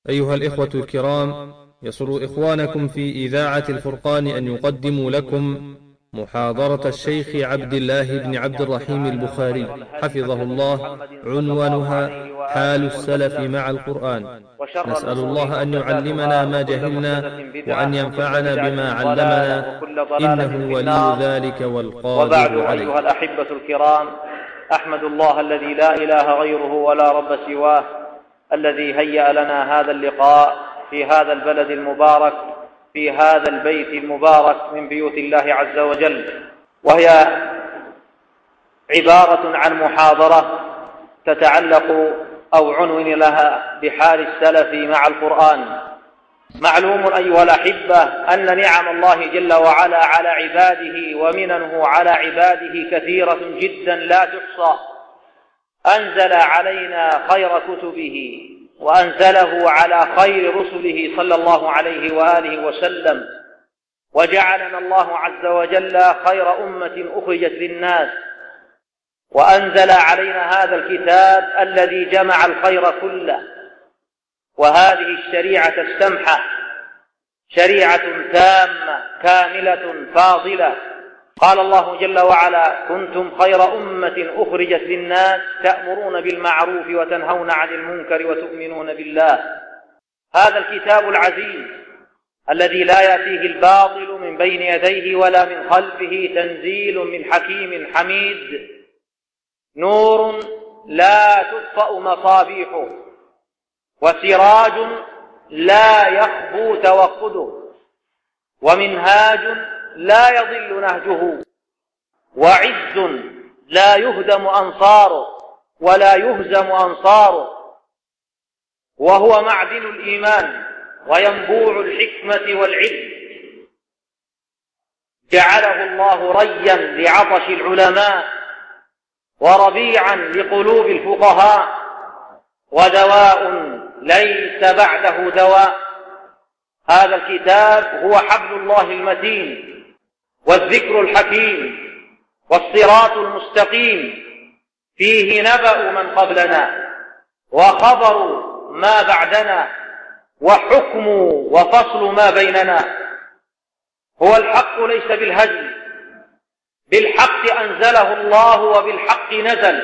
أيها الإخوة الكرام، يسر إخوانكم في إذاعة الفرقان أن يقدموا لكم محاضرة الشيخ عبد الله بن عبد الرحيم البخاري حفظه الله، عنوانها حال السلف مع القرآن. نسأل الله أن يعلمنا ما جهلنا وأن ينفعنا بما علمنا، إنه ولي ذلك والقادر عليه. أيها الأحبة الكرام، أحمد الله الذي لا إله غيره ولا رب سواه، الذي هيأ لنا هذا اللقاء في هذا البلد المبارك، في هذا البيت المبارك من بيوت الله عز وجل، وهي عبارة عن محاضرة تتعلق أو عنون لها بحال السلف مع القرآن. معلوم أيها الأحبة أن نعم الله جل وعلا على عباده ومننه على عباده كثيرة جدا لا تحصى. أنزل علينا خير كتبه وأنزله على خير رسله صلى الله عليه وآله وسلم، وجعلنا الله عز وجل خير أمة أخرجت للناس، وأنزل علينا هذا الكتاب الذي جمع الخير كله، وهذه الشريعة السمحة شريعة تامة كاملة فاضلة. قال الله جل وعلا: كنتم خير أمة أخرجت للناس تأمرون بالمعروف وتنهون عن المنكر وتؤمنون بالله. هذا الكتاب العزيز الذي لا يأتيه الباطل من بين يديه ولا من خلفه، تنزيل من حكيم حميد، نور لا تطفأ مصابيحه، وسراج لا يخبو توقده، ومنهاج لا يضل نهجه، وعز لا يهدم أنصاره ولا يهزم أنصاره، وهو معدن الإيمان وينبوع الحكمة والعلم. جعله الله ريا لعطش العلماء وربيعا لقلوب الفقهاء، ودواء ليس بعده دواء. هذا الكتاب هو حبل الله المتين والذكر الحكيم والصراط المستقيم، فيه نبأ من قبلنا وخبر ما بعدنا وحكم وفصل ما بيننا. هو الحق ليس بالهزل، بالحق أنزله الله وبالحق نزل.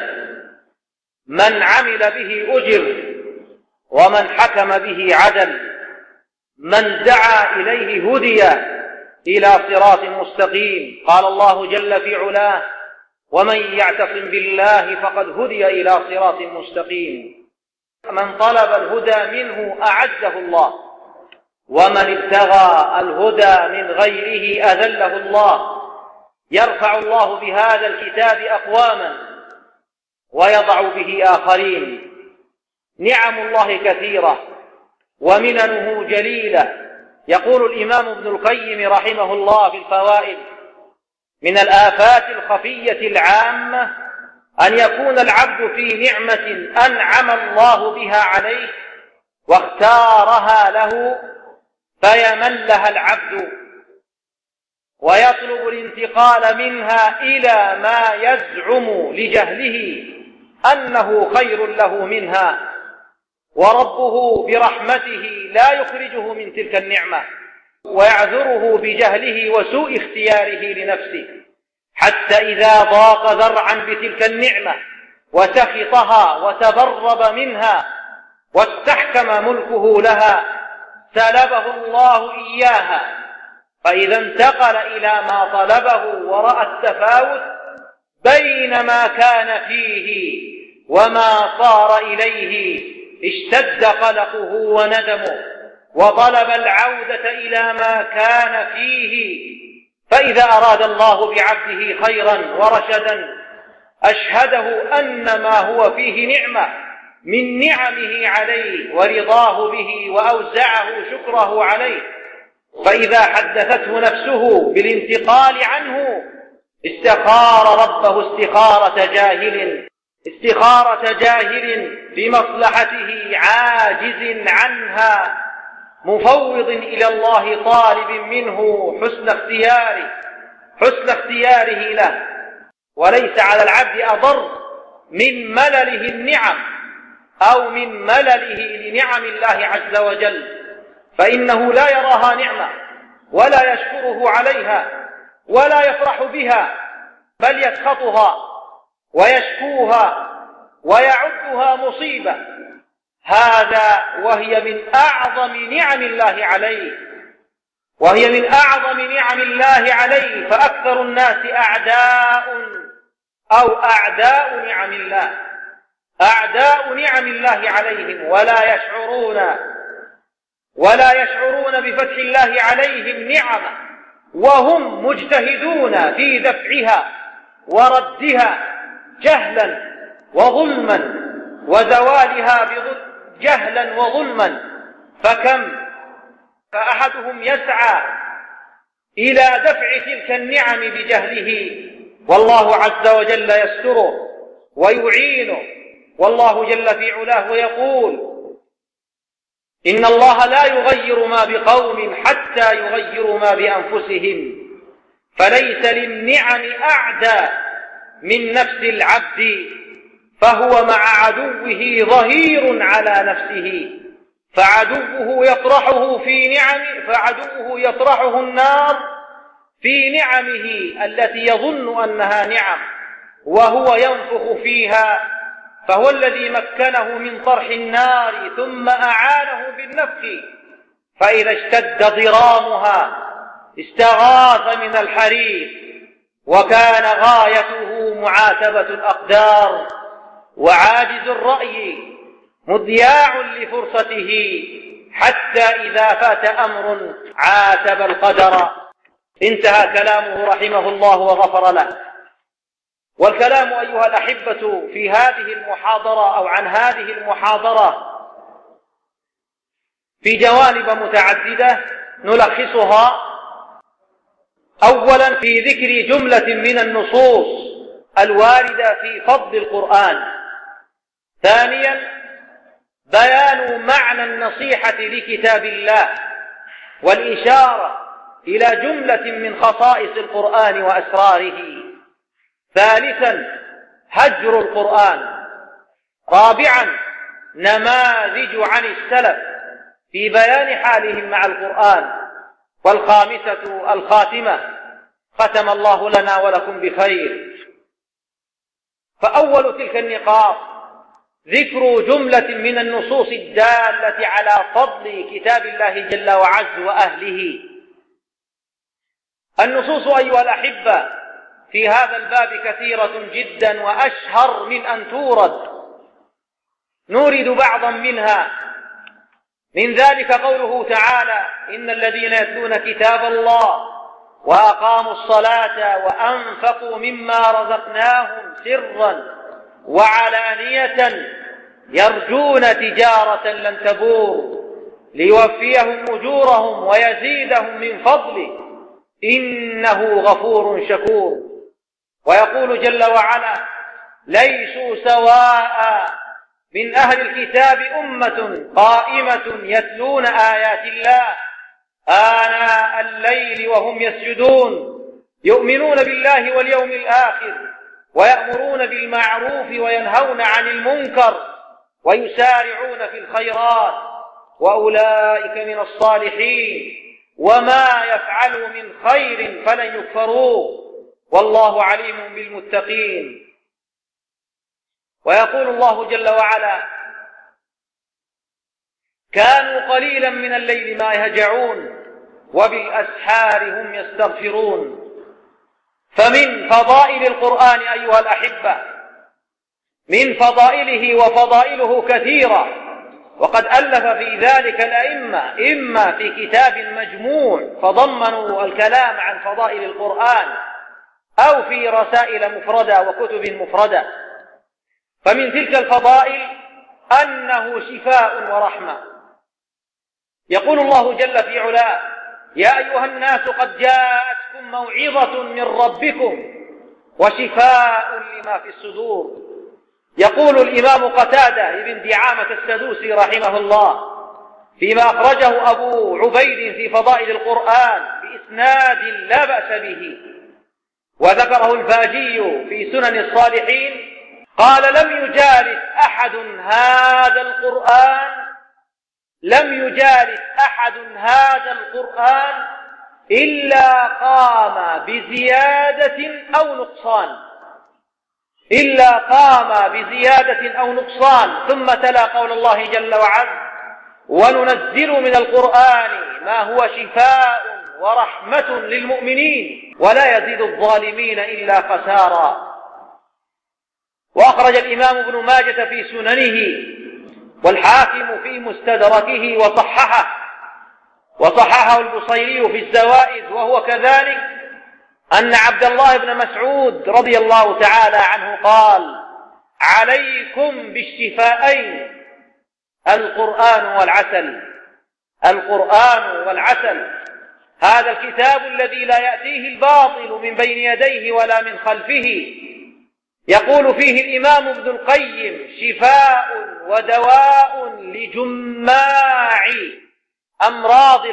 من عمل به أجر ومن حكم به عدل، من دعا إليه هدي إلى صراط مستقيم. قال الله جل في علاه: ومن يعتصم بالله فقد هدي إلى صراط مستقيم. من طلب الهدى منه أعزه الله، ومن ابتغى الهدى من غيره أذله الله. يرفع الله بهذا الكتاب أقواما ويضع به آخرين. نعم الله كثيرة ومننه جليلة. يقول الإمام ابن القيم رحمه الله في الفوائد: من الآفات الخفية العامة أن يكون العبد في نعمة أنعم الله بها عليه واختارها له فيملها العبد ويطلب الانتقال منها إلى ما يزعم لجهله أنه خير له منها، وربه برحمته لا يخرجه من تلك النعمة ويعذره بجهله وسوء اختياره لنفسه، حتى إذا ضاق ذرعا بتلك النعمة وسخطها وتبرب منها واستحكم ملكه لها سلبه الله إياها. فإذا انتقل إلى ما طلبه ورأى التفاوت بين ما كان فيه وما صار إليه اشتد قلقه وندمه، وطلب العودة إلى ما كان فيه. فإذا أراد الله بعبده خيرا ورشدا أشهده أن ما هو فيه نعمة من نعمه عليه ورضاه به وأوزعه شكره عليه. فإذا حدثته نفسه بالانتقال عنه استخار ربه استخارة جاهل بمصلحته عاجز عنها، مفوض إلى الله طالب منه حسن اختياره له. وليس على العبد أضر من ملله النعم أو من ملله لنعم الله عز وجل، فإنه لا يراها نعمة ولا يشكره عليها ولا يفرح بها، بل يسخطها ويشكوها ويعدها مصيبة. هذا وهي من أعظم نعم الله عليه، وهي من أعظم نعم الله عليه، فأكثر الناس أعداء نعم الله، أعداء نعم الله عليهم، ولا يشعرون بفتح الله عليهم نعمة، وهم مجتهدون في دفعها وردها جهلا وظلما وزوالها جهلا وظلما. فأحدهم يسعى إلى دفع تلك النعم بجهله، والله عز وجل يستره ويعينه، والله جل في علاه يقول: إن الله لا يغير ما بقوم حتى يغيروا ما بأنفسهم، فليس للنعم أعدى من نفس العبد، فهو مع عدوه ظهير على نفسه، فعدوه يطرحه النار في نعمه التي يظن أنها نعم، وهو ينفخ فيها، فهو الذي مكنه من طرح النار ثم أعانه بالنفخ، فإذا اشتد ضرامها استغاث من الحريق، وكان غايته معاتبة الأقدار، وعاجز الرأي مضياع لفرصته، حتى إذا فات أمر عاتب القدر. انتهى كلامه رحمه الله وغفر له. والكلام أيها الأحبة في هذه المحاضرة أو عن هذه المحاضرة في جوانب متعددة نلخصها. أولا في ذكر جملة من النصوص الواردة في فضل القرآن. ثانيا بيان معنى النصيحة لكتاب الله والإشارة إلى جملة من خصائص القرآن وأسراره. ثالثا هجر القرآن. رابعا نماذج عن السلف في بيان حالهم مع القرآن. والخامسة الخاتمة، ختم الله لنا ولكم بخير. فأول تلك النقاط ذكر جملة من النصوص الدالة على فضل كتاب الله جل وعز وأهله. النصوص أيها الأحبة في هذا الباب كثيرة جدا وأشهر من أن تورد، نورد بعضا منها. من ذلك قوله تعالى: إن الذين يتلون كتاب الله وأقاموا الصلاة وأنفقوا مما رزقناهم سرا وعلانية يرجون تجارة لن تبور ليوفيهم أجورهم ويزيدهم من فضله إنه غفور شكور. ويقول جل وعلا: ليسوا سواء من أهل الكتاب أمة قائمة يتلون آيات الله آناء الليل وهم يسجدون يؤمنون بالله واليوم الآخر ويأمرون بالمعروف وينهون عن المنكر ويسارعون في الخيرات وأولئك من الصالحين وما يفعلوا من خير فلن يكفروه والله عليم بالمتقين. ويقول الله جل وعلا: كانوا قليلا من الليل ما يهجعون وبالأسحار هم يستغفرون. فمن فضائل القرآن أيها الأحبة، من فضائله وفضائله كثيرة، وقد ألف في ذلك الأئمة إما في كتاب مجموع فضمنوا الكلام عن فضائل القرآن أو في رسائل مفردة وكتب مفردة. فمن تلك الفضائل أنه شفاء ورحمة. يقول الله جل في علاه: يا أيها الناس قد جاءتكم موعظة من ربكم وشفاء لما في الصدور. يقول الإمام قتادة بن دعامة السدوسي رحمه الله فيما أخرجه أبو عبيد في فضائل القرآن بإسناد لا بأس به، وذكره الفاجي في سنن الصالحين قال لم يجالس أحد هذا القرآن إلا قام بزيادة أو نقصان ثم تلا قول الله جل وعلا وننزل من القرآن ما هو شفاء ورحمة للمؤمنين ولا يزيد الظالمين إلا خسارا. وأخرج الإمام ابن ماجة في سننه والحاكم في مستدركه وصححه البصيري في الزوائد وهو كذلك أن عبد الله بن مسعود رضي الله تعالى عنه قال عليكم بالشفاءين القرآن والعسل. هذا الكتاب الذي لا يأتيه الباطل من بين يديه ولا من خلفه. يقول فيه الإمام ابن القيم شفاء ودواء لجماع أمراض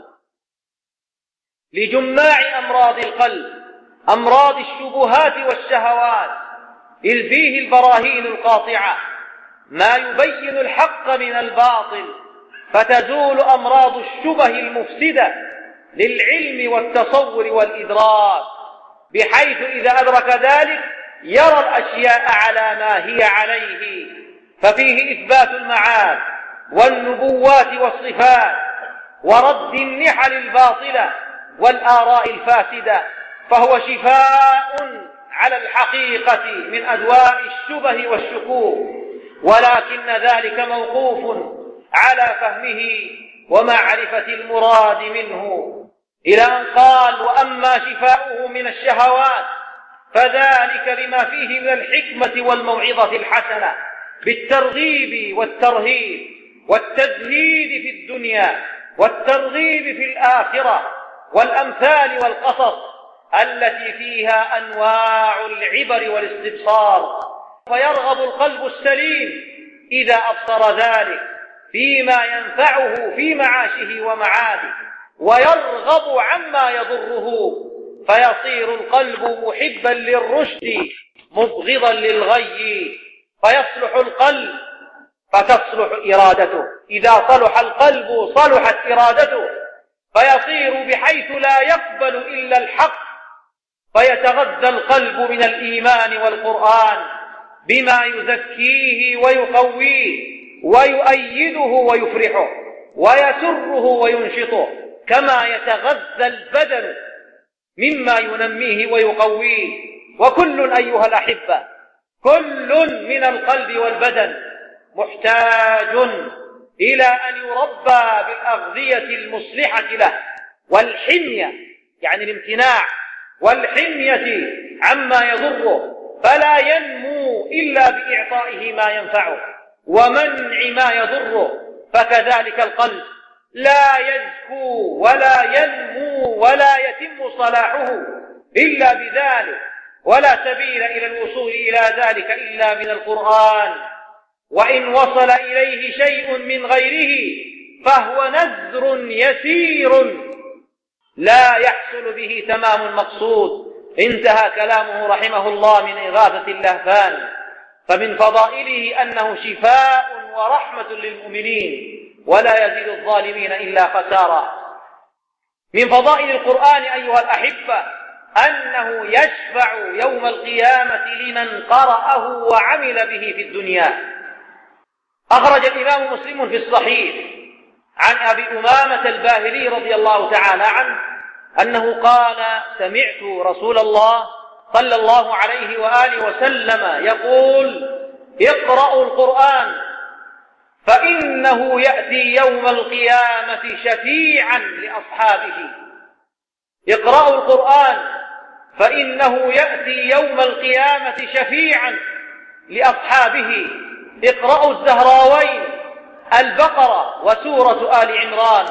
القلب، أمراض الشبهات والشهوات، إذ فيه البراهين القاطعة ما يبين الحق من الباطل، فتزول أمراض الشبه المفسدة للعلم والتصور والإدراك، بحيث إذا أدرك ذلك يرى الأشياء على ما هي عليه. ففيه إثبات المعاد والنبوات والصفات ورد النحل الباطلة والآراء الفاسدة، فهو شفاء على الحقيقة من أدواء الشبه والشكوك، ولكن ذلك موقوف على فهمه ومعرفة المراد منه، إلى أن قال وأما شفاؤه من الشهوات فذلك بما فيه من الحكمة والموعظة الحسنة بالترغيب والترهيب والتزهيد في الدنيا والترغيب في الآخرة والأمثال والقصص التي فيها أنواع العبر والاستبصار، فيرغب القلب السليم إذا أبصر ذلك فيما ينفعه في معاشه ومعاده، ويرغب عما يضره، فيصير القلب محبا للرشد مبغضا للغي، فيصلح القلب فتصلح إرادته. إذا صلح القلب صلحت إرادته، فيصير بحيث لا يقبل إلا الحق، فيتغذى القلب من الإيمان والقرآن بما يزكيه ويقويه ويؤيده ويفرحه ويسره وينشطه، كما يتغذى البدن مما ينميه ويقويه. وكل أيها الأحبة، كل من القلب والبدن محتاج إلى أن يربى بالأغذية المصلحة له، والحمية يعني الامتناع والحمية عما يضره، فلا ينمو إلا بإعطائه ما ينفعه ومنع ما يضره. فكذلك القلب لا يزكو ولا ينمو ولا يتم صلاحه إلا بذلك، ولا سبيل إلى الوصول إلى ذلك إلا من القرآن، وإن وصل إليه شيء من غيره فهو نذر يسير لا يحصل به تمام المقصود. انتهى كلامه رحمه الله من إغاثة اللهفان. فمن فضائله أنه شفاء ورحمة للمؤمنين ولا يزيد الظالمين إلا خسارا. من فضائل القرآن أيها الأحبة أنه يشفع يوم القيامة لمن قرأه وعمل به في الدنيا. أخرج الإمام مسلم في الصحيح عن أبي أمامة الباهلي رضي الله تعالى عنه أنه قال سمعت رسول الله صلى الله عليه وآله وسلم يقول اقرأوا القرآن فإنه يأتي يوم القيامة شفيعا لأصحابه. اقرأوا القرآن فإنه يأتي يوم القيامة شفيعا لأصحابه. اقرأوا الزهراوين البقرة وسورة آل عمران،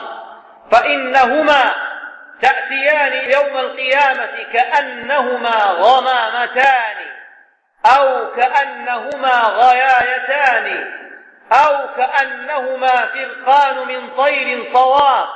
فإنهما تأتيان يوم القيامة كأنهما غمامتان أو كأنهما غيايتان أو كأنهما فرقان من طير صواف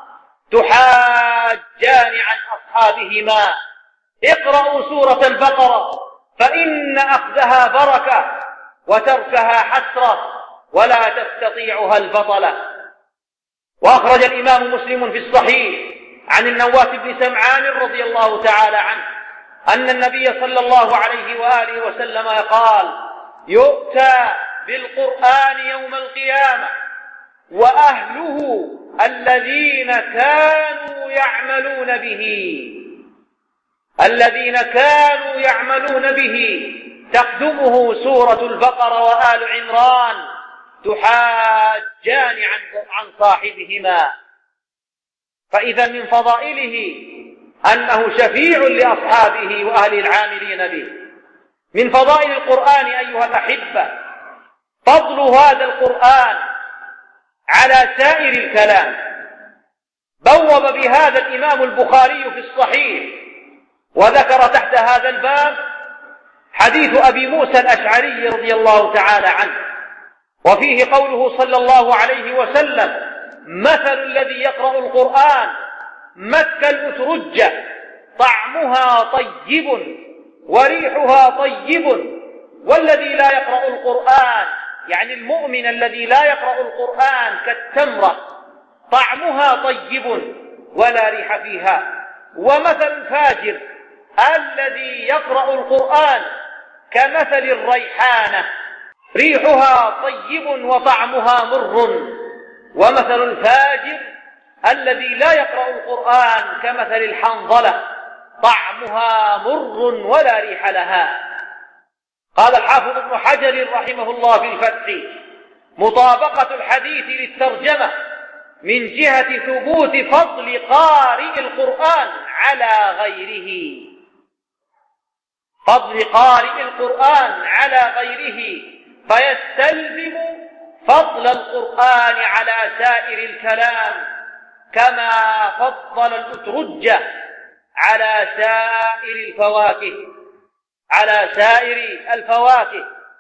تحاجان عن أصحابهما. اقرأوا سورة البقرة فإن أخذها بركة وتركها حسرة ولا تستطيعها البطلة. وأخرج الإمام مسلم في الصحيح عن النواس بن سمعان رضي الله تعالى عنه أن النبي صلى الله عليه وآله وسلم قال: يؤتى بالقرآن يوم القيامة وأهله الذين كانوا يعملون به تقدمه سورة البقرة وآل عمران تحاجان عن صاحبهما. فإذا من فضائله أنه شفيع لأصحابه وأهل العاملين به. من فضائل القرآن أيها الأحبة فضل هذا القرآن على سائر الكلام. بوب بهذا الإمام البخاري في الصحيح وذكر تحت هذا الباب حديث أبي موسى الأشعري رضي الله تعالى عنه، وفيه قوله صلى الله عليه وسلم: مثل الذي يقرأ القرآن مثل الأترجة طعمها طيب وريحها طيب، والذي لا يقرأ القرآن يعني المؤمن الذي لا يقرأ القرآن كالتمرة طعمها طيب ولا ريح فيها. ومثل الفاجر الذي يقرأ القرآن كمثل الريحانة ريحها طيب وطعمها مر. ومثل الفاجر الذي لا يقرأ القرآن كمثل الحنظلة طعمها مر ولا ريح لها. قال الحافظ ابن حجر رحمه الله في الفتح: مطابقة الحديث للترجمة من جهة ثبوت فضل قارئ القرآن على غيره. فضل قارئ القرآن على غيره فيستلزم فضل القرآن على سائر الكلام، كما فضل الأترجة على سائر الفواكه.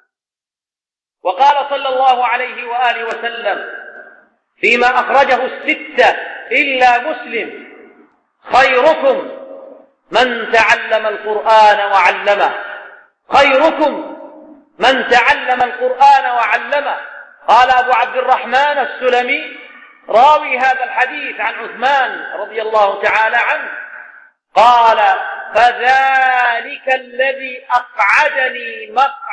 وقال صلى الله عليه وآله وسلم فيما أخرجه الستة إلا مسلم: خيركم من تعلم القرآن وعلمه. خيركم من تعلم القرآن وعلمه. قال أبو عبد الرحمن السلمي راوي هذا الحديث عن عثمان رضي الله تعالى عنه قال: فذلك الذي أقعدني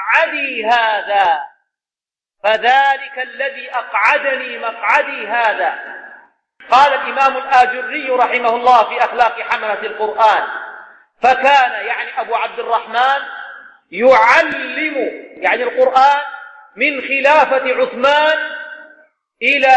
مقعدي هذا. قال الإمام الآجري رحمه الله في أخلاق حملة القرآن: فكان يعني أبو عبد الرحمن يعلم يعني القرآن من خلافة عثمان إلى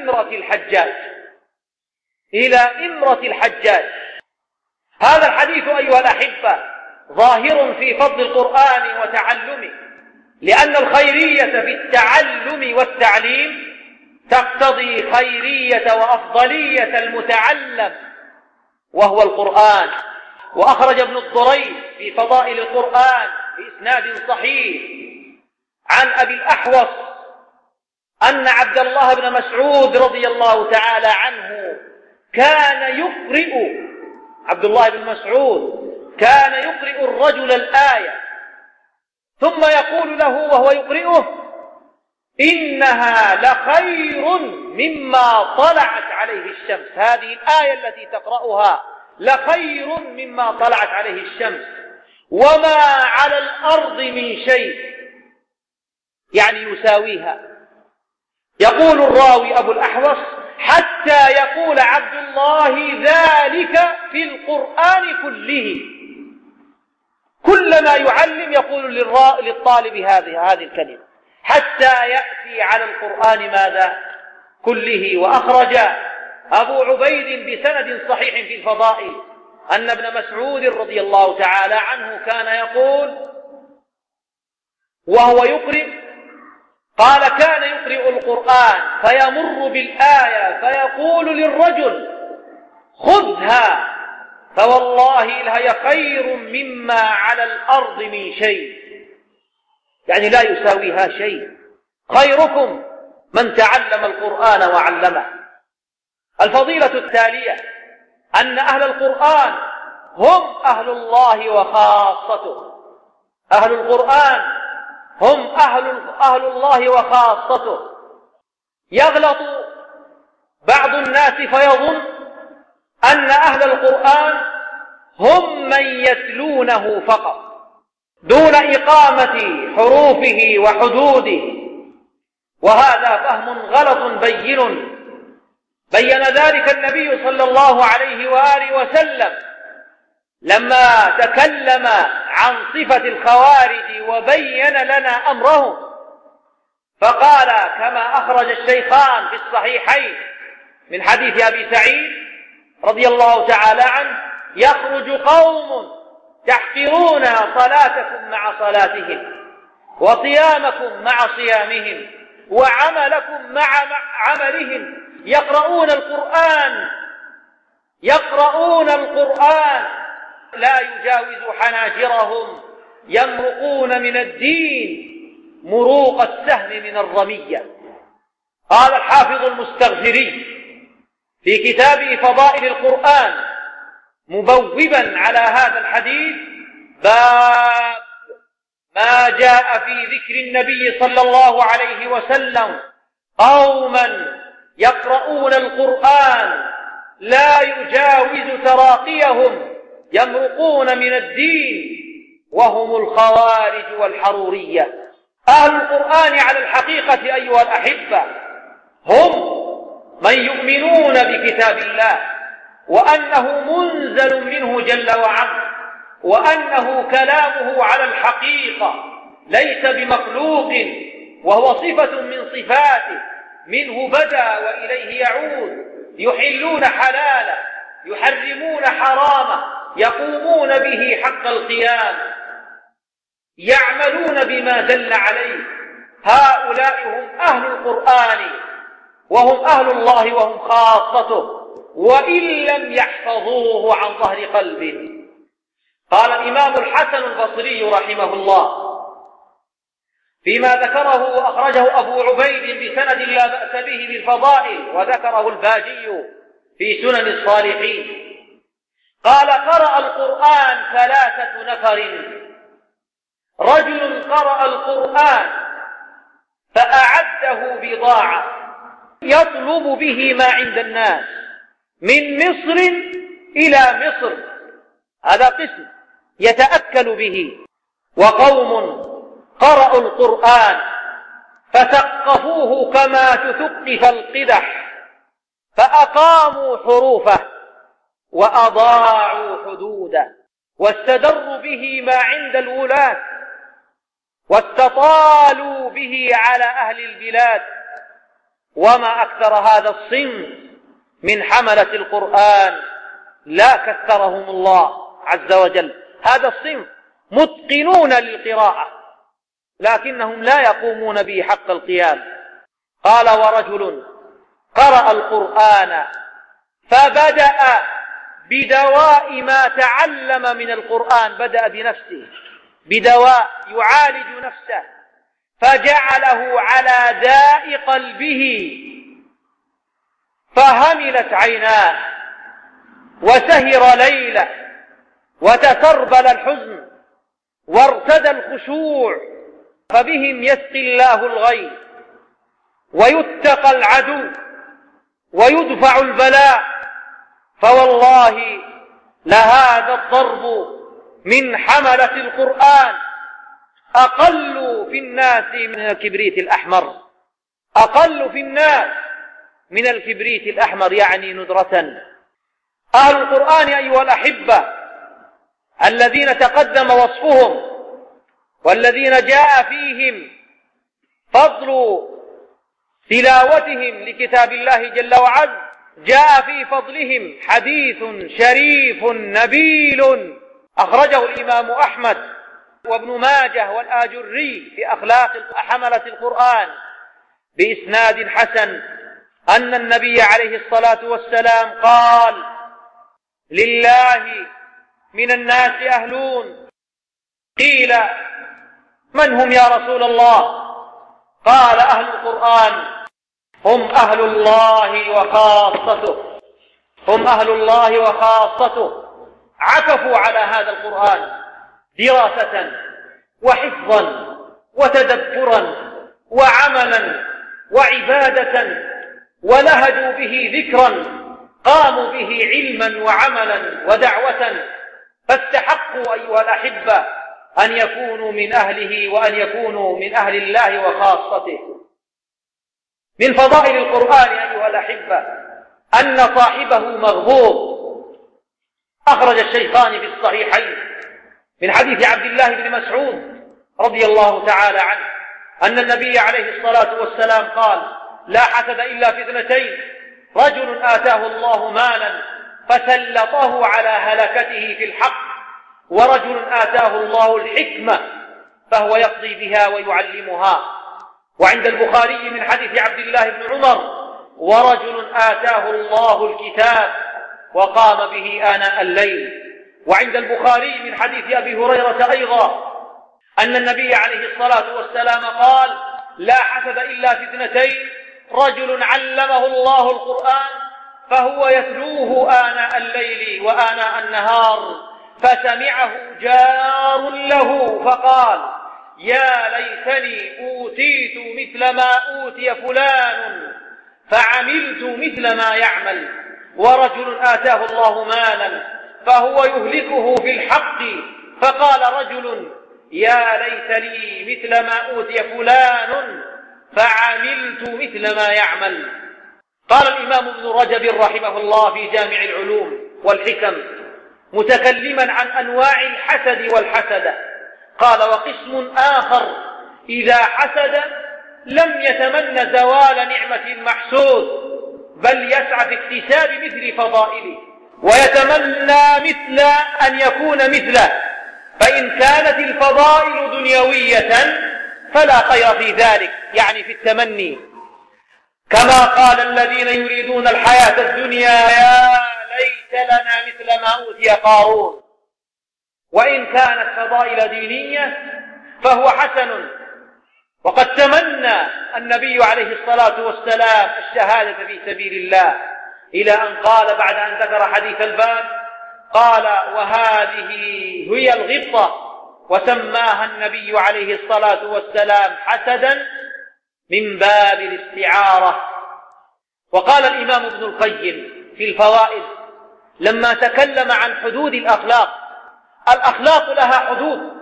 إمرة الحجاج. هذا الحديث أيها الأحبة ظاهر في فضل القرآن وتعلمه، لأن الخيرية في التعلم والتعليم تقتضي خيرية وأفضلية المتعلم وهو القرآن. وأخرج ابن الضرير في فضائل القرآن بإسناد صحيح عن أبي الأحوص أن عبد الله بن مسعود رضي الله تعالى عنه عبد الله بن مسعود كان يقرئ الرجل الآية ثم يقول له وهو يقرئه: إنها لخير مما طلعت عليه الشمس. هذه الآية التي تقرأها لخير مما طلعت عليه الشمس وما على الأرض من شيء، يعني يساويها. يقول الراوي أبو الأحوص: حتى يقول عبد الله ذلك في القرآن كله. كلما يعلم يقول للطالب هذه الكلمة حتى يأتي على القرآن ماذا؟ كله. وأخرج أبو عبيد بسند صحيح في الفضائل أن ابن مسعود رضي الله تعالى عنه كان يقول وهو يقرئ: قال كان يقرئ القرآن فيمر بالآية فيقول للرجل: خذها فوالله لهي خير مما على الأرض من شيء، يعني لا يساويها شيء. خيركم من تعلم القرآن وعلمه. الفضيلة التالية أن أهل القرآن هم أهل الله وخاصته. أهل القرآن هم أهل الله وخاصته. يغلط بعض الناس فيظن أن أهل القرآن هم من يتلونه فقط دون إقامة حروفه وحدوده، وهذا فهم غلط بين ذلك النبي صلى الله عليه وآله وسلم لما تكلم عن صفة الخوارج وبين لنا أمرهم، فقال كما أخرج الشيخان في الصحيحين من حديث أبي سعيد رضي الله تعالى عنه: يخرج قوم تحقرون صلاتكم مع صلاتهم وصيامكم مع صيامهم وعملكم مع عملهم، يقرؤون القرآن لا يجاوز حناجرهم، يمرقون من الدين مروق السهم من الرمية. قال الحافظ المستغفري في كتابه فضائل القرآن مبوبا على هذا الحديث: باب ما جاء في ذكر النبي صلى الله عليه وسلم قوما يقرؤون القرآن لا يجاوز تراقيهم يمرقون من الدين، وهم الخوارج والحرورية. أهل القرآن على الحقيقة أيها الأحبة هم من يؤمنون بكتاب الله وأنه منزل منه جل وعلا، وأنه كلامه على الحقيقة ليس بمخلوق، وهو صفة من صفاته، منه بدأ وإليه يعود. يحلون حلالا يحرمون حراما، يقومون به حق القيام، يعملون بما دل عليه. هؤلاء هم أهل القرآن، وهم أهل الله وهم خاصته، وإن لم يحفظوه عن ظهر قلب. قال الإمام الحسن البصري رحمه الله فيما ذكره وأخرجه أبو عبيد بسند لا بأس به بالفضائل، وذكره الباجي في سنن الصالحين، قال: قرأ القرآن 3 نفر: رجل قرأ القرآن فأعده بضاعة يطلب به ما عند الناس من مصر إلى مصر، هذا قسم يتأكل به. وقوم قرأوا القرآن فثقفوه كما تثقف القدح، فأقاموا حروفه وأضاعوا حدوده، واستدروا به ما عند الولاة، واستطالوا به على أهل البلاد. وما أكثر هذا الصنف من حملة القرآن، لا كثرهم الله عز وجل. هذا الصنف متقنون للقراءة لكنهم لا يقومون به حق القيام. قال: ورجل قرأ القرآن فبدأ بدواء ما تعلم من القرآن، بدأ بنفسه بدواء يعالج نفسه، فجعله على داء قلبه، فهملت عيناه وسهر ليله وتسربل الحزن وارتدى الخشوع، فبهم يسقي الله الغيث ويتقى العدو ويدفع البلاء. فوالله لهذا الضرب من حملة القرآن أقل في الناس من الكبريت الأحمر، أقل في الناس من الكبريت الأحمر، يعني ندرة. أهل القرآن أيها الأحبة الذين تقدم وصفهم والذين جاء فيهم فضل تلاوتهم لكتاب الله جل وعز، جاء في فضلهم حديث شريف نبيل أخرجه الإمام أحمد وابن ماجه والآجري في أخلاق حملة القرآن بإسناد حسن، أن النبي عليه الصلاة والسلام قال: لله من الناس أهلون. قيل: من هم يا رسول الله؟ قال: أهل القرآن هم أهل الله وخاصته، هم أهل الله وخاصته. عكفوا على هذا القرآن دراسة وحفظا وتدبرا وعملا وعبادة، ولهجوا به ذكرا، قاموا به علما وعملا ودعوة، فاستحقوا أيها الأحبة أن يكونوا من أهله وأن يكونوا من أهل الله وخاصته. من فضائل القرآن أيها الأحبة أن صاحبه مغبوط. أخرج الشيخان في الصحيحين من حديث عبد الله بن مسعود رضي الله تعالى عنه أن النبي عليه الصلاة والسلام قال: لا حسد إلا في اثنتين: رجل آتاه الله مالا فسلطه على هلكته في الحق، ورجل آتاه الله الحكمة فهو يقضي بها ويعلمها. وعند البخاري من حديث عبد الله بن عمر: ورجل آتاه الله الكتاب وقام به آناء الليل. وعند البخاري من حديث أبي هريرة أيضا أن النبي عليه الصلاة والسلام قال: لا حسد إلا في اثنتين: رجل علمه الله القرآن فهو يتلوه آناء الليل وآناء النهار، فسمعه جار له فقال: يا ليتني أوتيت مثل ما أوتي فلان فعملت مثل ما يعمل. ورجل آتاه الله مالا فهو يهلكه في الحق، فقال رجل: يا ليت لي مثل ما أوتي فلان فعملت مثل ما يعمل. قال الإمام ابن رجب رحمه الله في جامع العلوم والحكم متكلما عن أنواع الحسد والحسد، قال: وقسم آخر إذا حسد لم يتمنى زوال نعمة المحسود، بل يسعى في اكتساب مثل فضائله، ويتمنى مثل أن يكون مثله، فإن كانت الفضائل دنيوية فلا خير في ذلك، يعني في التمني، كما قال الذين يريدون الحياة الدنيا: يا ليت لنا مثل ما أوتي قارون. وإن كانت فضائل دينية فهو حسن، وقد تمنى النبي عليه الصلاة والسلام الشهادة في سبيل الله، إلى أن قال بعد أن ذكر حديث الباب قال: وهذه هي الغبطة، وسماها النبي عليه الصلاة والسلام حسدا من باب الاستعارة. وقال الإمام ابن القيم في الفوائد لما تكلم عن حدود الأخلاق: الأخلاق لها حدود،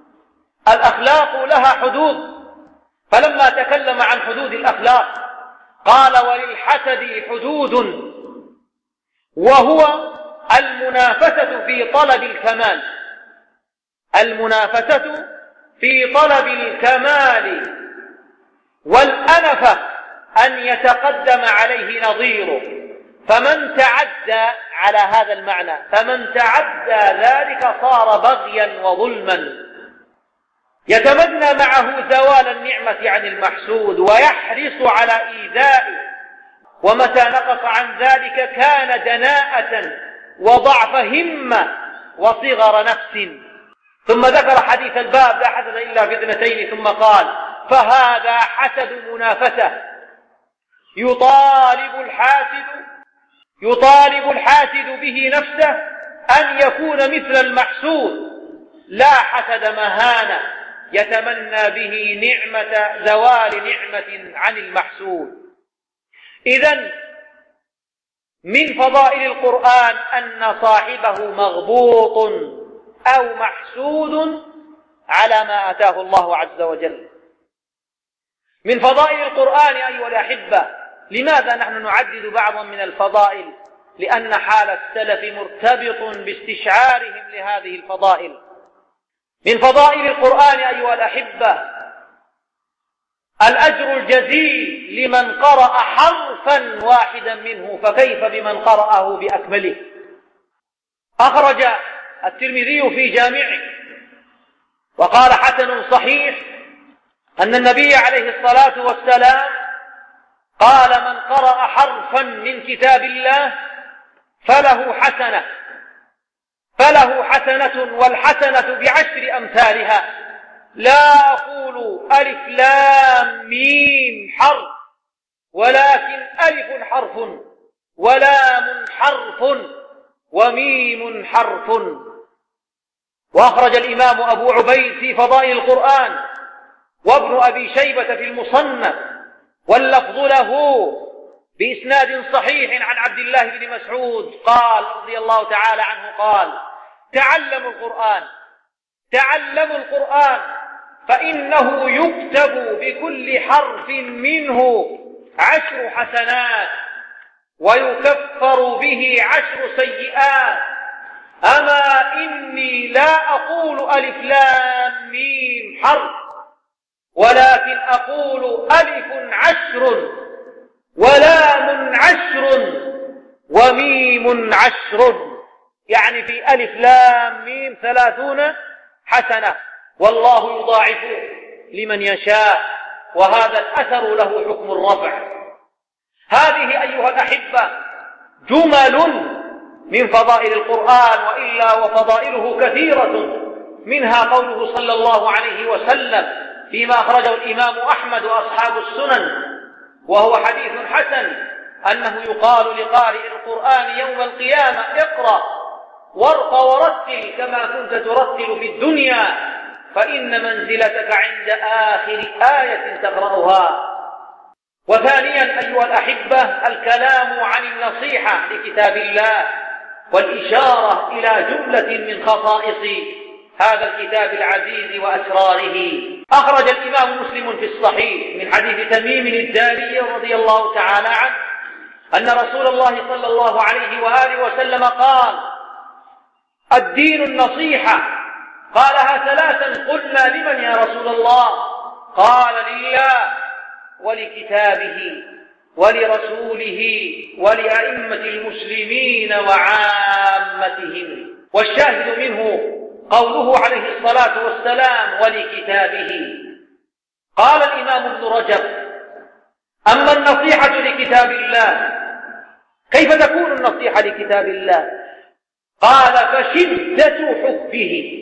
الأخلاق لها حدود. فلما تكلم عن حدود الأخلاق قال: وللحسد حدود، وهو المنافسة في طلب الكمال، المنافسة في طلب الكمال، والأنفة أن يتقدم عليه نظيره. فمن تعدى على هذا المعنى، فمن تعدى ذلك صار بغيا وظلما، يتمنى معه زوال النعمة عن المحسود ويحرص على إيذائه، ومتى نقص عن ذلك كان دناءة وضعف همة وصغر نفس. ثم ذكر حديث الباب: لا حسد إلا في اثنتين، ثم قال: فهذا حسد منافسة، يطالب الحاسد به نفسه أن يكون مثل المحسود، لا حسد مهانة يتمنى به زوال نعمة عن المحسود. إذن من فضائل القرآن أن صاحبه مغبوط أو محسود على ما آتاه الله عز وجل. من فضائل القرآن أيها الأحبة، لماذا نحن نعدد بعضا من الفضائل؟ لأن حال السلف مرتبط باستشعارهم لهذه الفضائل. من فضائل القرآن أيها الأحبة الأجر الجزيل لمن قرأ حرفا واحدا منه، فكيف بمن قرأه بأكمله؟ أخرج الترمذي في جامعه وقال: حسن صحيح، أن النبي عليه الصلاة والسلام قال: من قرأ حرفا من كتاب الله فله حسنة، والحسنة بعشر أمثالها. لا أقول ألف لام ميم حرف، ولكن ألف حرف ولام حرف وميم حرف. وأخرج الإمام أبو عبيد في فضائل القرآن وابن أبي شيبة في المصنف، واللفظ له بإسناد صحيح عن عبد الله بن مسعود قال رضي الله تعالى عنه قال: تعلموا القرآن فإنه يكتب بكل حرف منه 10 حسنات ويكفر به 10 سيئات. أما إني لا أقول ألف لام ميم حرف، ولكن أقول ألف 10 ولام 10 وميم 10، يعني في ألف لام ميم 30 حسنة، والله يضاعف لمن يشاء، وهذا الأثر له حكم الرفع. هذه أيها الأحبة جمل من فضائل القرآن، وإلا وفضائله كثيرة، منها قوله صلى الله عليه وسلم فيما أخرجه الإمام أحمد وأصحاب السنن، وهو حديث حسن، أنه يقال لقارئ القرآن يوم القيامة: اقرأ وارق ورتل كما كنت ترتل في الدنيا، فإن منزلتك عند آخر آية تقرأها. وثانيا أيها الأحبة الكلام عن النصيحة لكتاب الله، والإشارة إلى جملة من خصائص هذا الكتاب العزيز وأسراره. أخرج الإمام مسلم في الصحيح من حديث تميم الداري رضي الله تعالى عنه أن رسول الله صلى الله عليه وآله وسلم قال: الدين النصيحة. قالها 3: قلنا لمن يا رسول الله؟ قال: لله ولكتابه ولرسوله ولأئمة المسلمين وعامتهم. والشاهد منه قوله عليه الصلاة والسلام: ولكتابه. قال الإمام ابن رجب: أما النصيحة لكتاب الله، كيف تكون النصيحة لكتاب الله؟ قال: فشدة حبه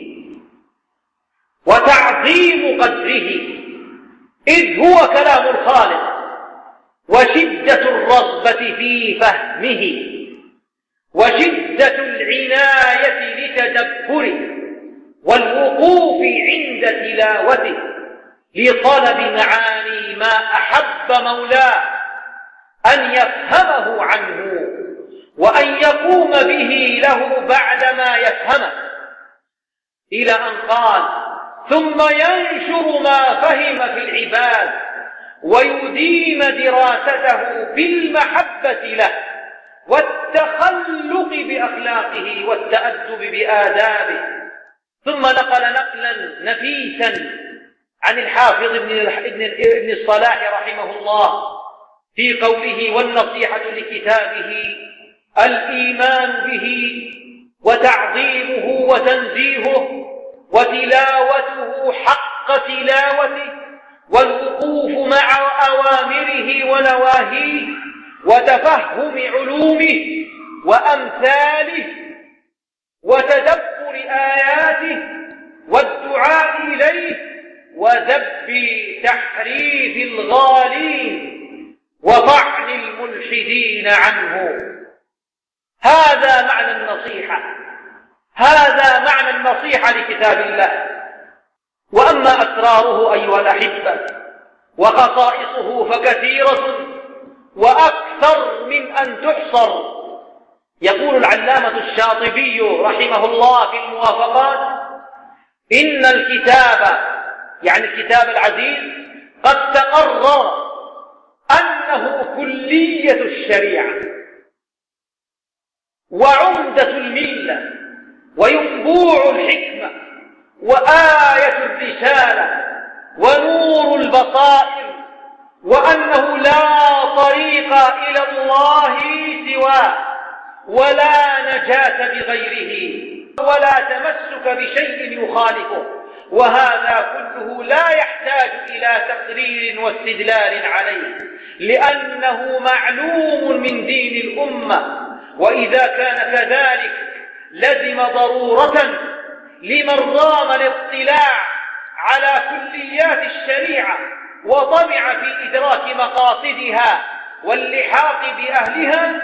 وتعظيم قدره، إذ هو كلام الخالق، وشدة الرغبة في فهمه، وشدة العناية لتدبره، والوقوف عند تلاوته لطلب معاني ما أحب مولاه أن يفهمه عنه، وأن يقوم به له بعدما يفهمه، إلى أن قال: ثم ينشر ما فهم في العباد ويديم دراسته بالمحبة له والتخلق بأخلاقه والتأدب بآدابه. ثم نقل نقلا نفيسا عن الحافظ ابن الصلاح رحمه الله في قوله: والنصيحة لكتابه الإيمان به وتعظيمه وتنزيهه وتلاوته حق تلاوته والوقوف مع أوامره ونواهيه وتفهم علومه وأمثاله وتدبر آياته والدعاء إليه وذب تحريف الغالين وطعن الملحدين عنه. هذا معنى النصيحة، هذا معنى النصيحة لكتاب الله. وأما أسراره أيها الأحبة وخصائصه فكثيرة وأكثر من أن تحصر. يقول العلامة الشاطبي رحمه الله في الموافقات: إن الكتاب، يعني الكتاب العزيز، قد تقرر أنه كلية الشريعة وعمدة الملة وينبوع الحكمة وآية الرسالة ونور البصائر، وأنه لا طريق إلى الله سواه ولا نجاة بغيره ولا تمسك بشيء يخالفه. وهذا كله لا يحتاج إلى تقرير واستدلال عليه، لأنه معلوم من دين الأمة. وإذا كان كذلك لزم ضرورة لمن رام الاطلاع على كليات الشريعة وطمع في إدراك مقاصدها واللحاق بأهلها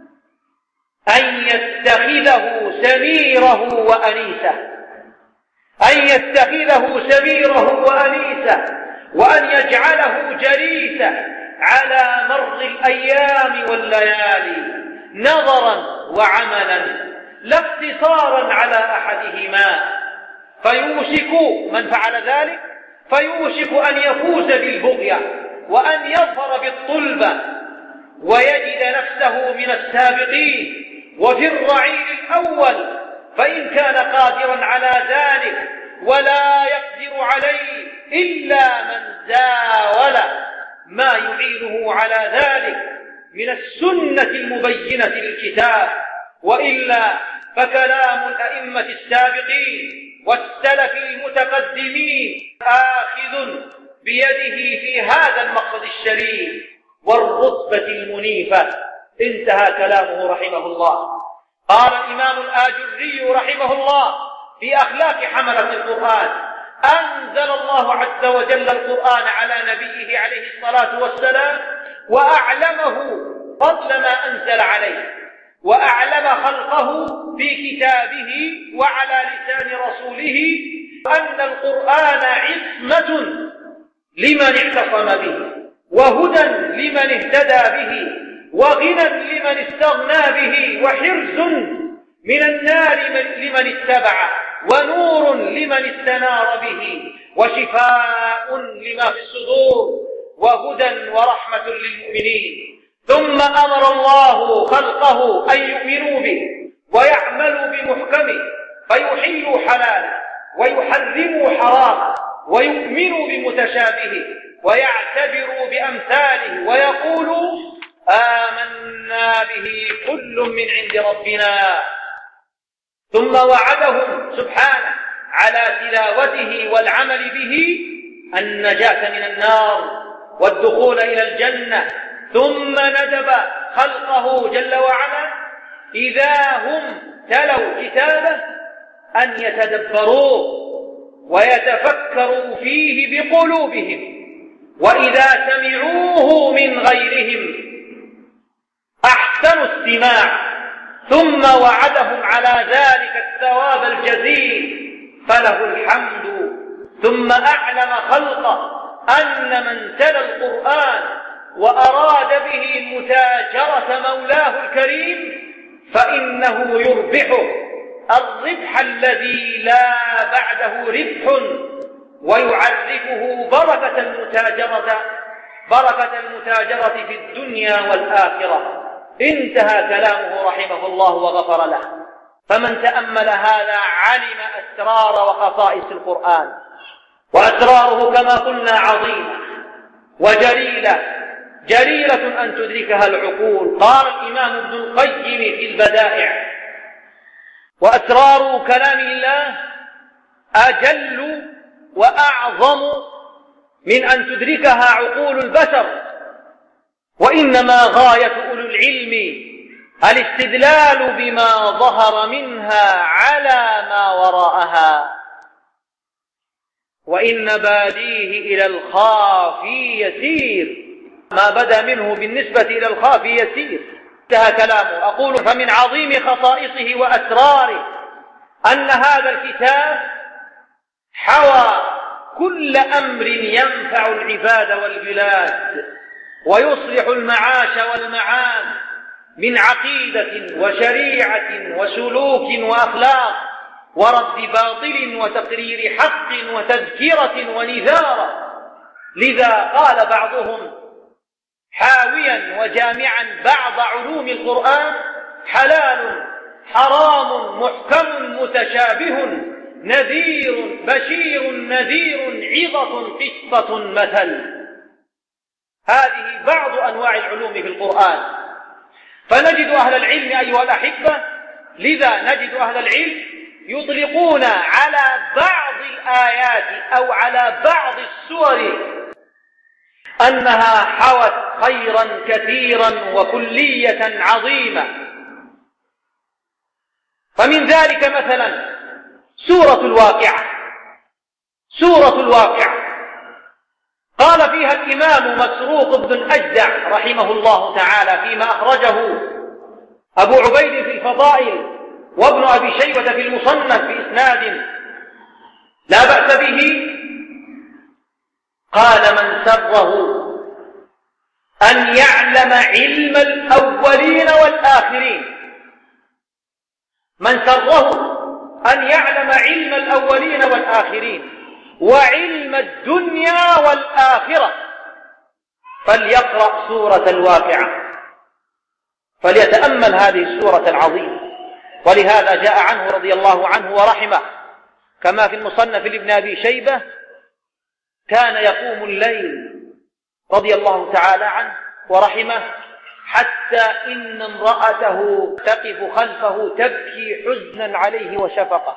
أن يتخذه سميره وأنيسه، أن يتخذه سميره وأنيسه، وأن يجعله جليسه على مر الأيام والليالي نظرا وعملا، لا اقتصارا على أحدهما، فيوشك من فعل ذلك فيوشك أن يفوز بالبغية وأن يظفر بالطلبة ويجد نفسه من السابقين وفي الرعيل الأول، فإن كان قادرا على ذلك ولا يقدر عليه إلا من زاول ما يعينه على ذلك من السنة المبينة للكتاب، وإلا فكلام الأئمة السابقين والسلف المتقدمين آخذ بيده في هذا المقصد الشريف والرتبة المنيفة. انتهى كلامه رحمه الله. قال الإمام الآجري رحمه الله في أخلاق حملة القرآن: أنزل الله عز وجل القرآن على نبيه عليه الصلاة والسلام وأعلمه فضل ما أنزل عليه، وأعلم خلقه في كتابه وعلى لسان رسوله أن القرآن عصمة لمن اعتصم به، وهدى لمن اهتدى به، وغنى لمن استغنى به، وحرز من النار لمن اتبعه، ونور لمن استنار به، وشفاء لما في الصدور، وهدى ورحمة للمؤمنين. ثم أمر الله خلقه أن يؤمنوا به ويعملوا بمحكمه، فيحلوا حلاله ويحرموا حرامه، ويؤمنوا بمتشابهه ويعتبروا بأمثاله، ويقولوا آمنا به كل من عند ربنا. ثم وعدهم سبحانه على تلاوته والعمل به النجاة من النار والدخول إلى الجنة. ثم ندب خلقه جل وعلا إذا هم تلوا كتابه أن يتدبروه ويتفكروا فيه بقلوبهم، وإذا سمعوه من غيرهم أحسنوا استماع. ثم وعدهم على ذلك الثواب الجزيل فله الحمد. ثم أعلم خلقه أن من تلا القرآن وأراد به متاجرة مولاه الكريم فإنه يربحه الربح الذي لا بعده ربح، ويعرفه بركة المتاجرة في الدنيا والآخرة. انتهى كلامه رحمه الله وغفر له. فمن تأمل هذا علم أسرار وخصائص القرآن، وأسراره كما قلنا عظيمة جليلة أن تدركها العقول. قال الإمام ابن القيم في البدائع: وأسرار كلام الله أجل وأعظم من أن تدركها عقول البشر، وإنما غاية أولو العلم الاستدلال بما ظهر منها على ما وراءها، وإن باديه إلى الخافي يسير، ما بدا منه بالنسبة إلى الخافي يسير. انتهى كلامه. أقول: فمن عظيم خصائصه وأسراره أن هذا الكتاب حوى كل أمر ينفع العباد والبلاد ويصلح المعاش والمعاد من عقيدة وشريعة وسلوك وأخلاق ورد باطل وتقرير حق وتذكرة ونذارة. لذا قال بعضهم حاويا وجامعا بعض علوم القرآن: حلال حرام محكم متشابه نذير بشير نذير عظة قصة مثل. هذه بعض أنواع العلوم في القرآن. فنجد أهل العلم أيها الأحبة، لذا نجد أهل العلم يطلقون على بعض الآيات أو على بعض السور أنها حوت خيرا كثيرا وكلية عظيمة. فمن ذلك مثلا سورة الواقعة قال فيها الإمام مسروق بن الأجدع رحمه الله تعالى فيما أخرجه أبو عبيد في الفضائل وابن أبي شيبة في المصنف بإسناد لا بأس به. قال من سره أن يعلم علم الأولين والآخرين، من سره أن يعلم علم الأولين والآخرين وعلم الدنيا والآخرة فليقرأ سورة الواقعة، فليتأمل هذه السورة العظيمة. ولهذا جاء عنه رضي الله عنه ورحمه كما في المصنف لابن أبي شيبة كان يقوم الليل رضي الله تعالى عنه ورحمه حتى إن امرأته تقف خلفه تبكي حزنا عليه وشفقة،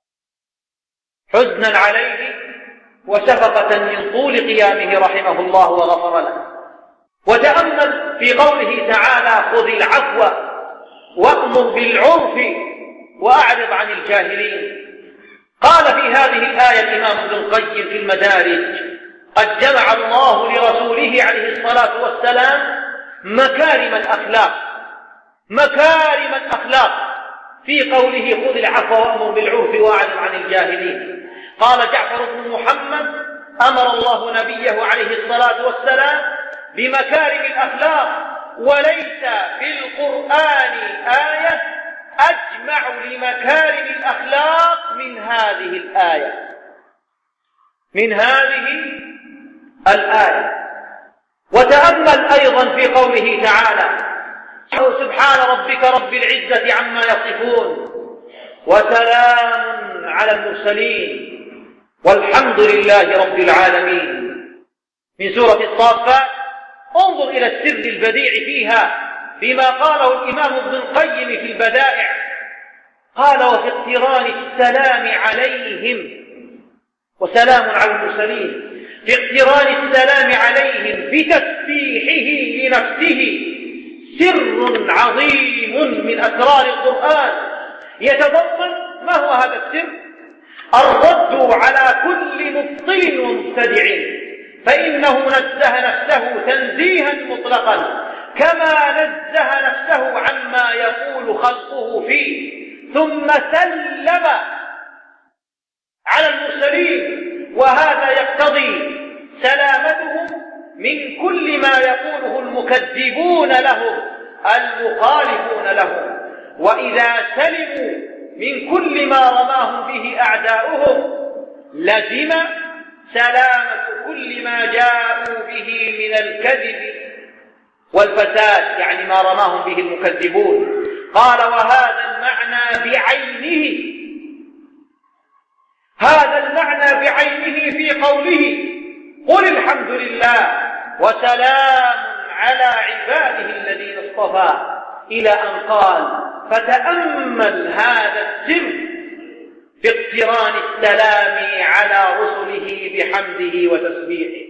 حزنا عليه وشفقة من طول قيامه رحمه الله وغفر له. وتأمل في قوله تعالى خذ العفو وأمر بالعرف وأعرض عن الجاهلين. قال في هذه الآية الإمام ابن القيم في المدارج قد جمع الله لرسوله عليه الصلاة والسلام مكارم الأخلاق، مكارم الأخلاق في قوله خذ العفو وأمر بالعرف وأعرض عن الجاهلين. قال جعفر بن محمد أمر الله نبيه عليه الصلاة والسلام بمكارم الأخلاق وليس في القرآن آية أجمع لمكارم الأخلاق من هذه الآية، من هذه الآية. وتأمل أيضا في قوله تعالى سبحان ربك رب العزة عما يصفون وسلام على المرسلين والحمد لله رب العالمين. من سورة الصافات انظر إلى السر البديع فيها فيما قاله الإمام ابن القيم في البدائع. قال وفي اقتران السلام عليهم وسلام على المرسلين، في اقتران السلام عليهم بتسبيحه لنفسه سر عظيم من أسرار القرآن يتضمن ما هو هذا السر؟ الرد على كل مبطل ومبتدع، فإنه نزه نفسه تنزيها مطلقا كما نزه نفسه عما يقول خلقه فيه، ثم سلم على المرسلين، وهذا يقتضي سلامتهم من كل ما يقوله المكذبون لهم المخالفون لهم. وإذا سلموا من كل ما رماهم به أعداؤهم لزم سلامة كل ما جاءوا به من الكذب والفساد، يعني ما رماهم به المكذبون. قال وهذا المعنى بعينه، هذا المعنى بعينه في قوله قل الحمد لله وسلام على عباده الذين اصطفى، إلى أن قال فتأمل هذا السر في اقتران السلام على رسله بحمده وتسبيحه.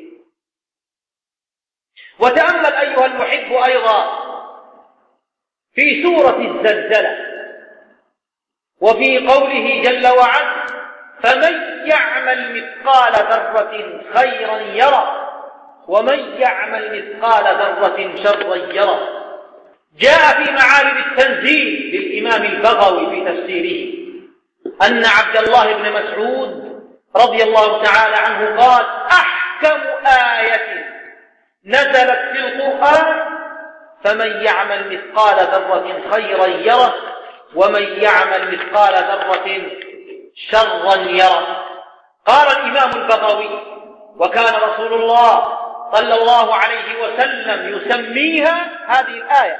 وتأمل أيها المحب أيضا في سورة الزلزلة وفي قوله جل وعلا فمن يعمل مثقال ذرة خيرا يره ومن يعمل مثقال ذرة شرا يره. جاء في معالم التنزيل للإمام البغوي في تفسيره أن عبد الله بن مسعود رضي الله تعالى عنه قال أحكم آية نزلت في القرآن فمن يعمل مثقال ذرة خيرا يره ومن يعمل مثقال ذرة شرا يره. قال الإمام البغوي وكان رسول الله صلى الله عليه وسلم يسميها هذه الآية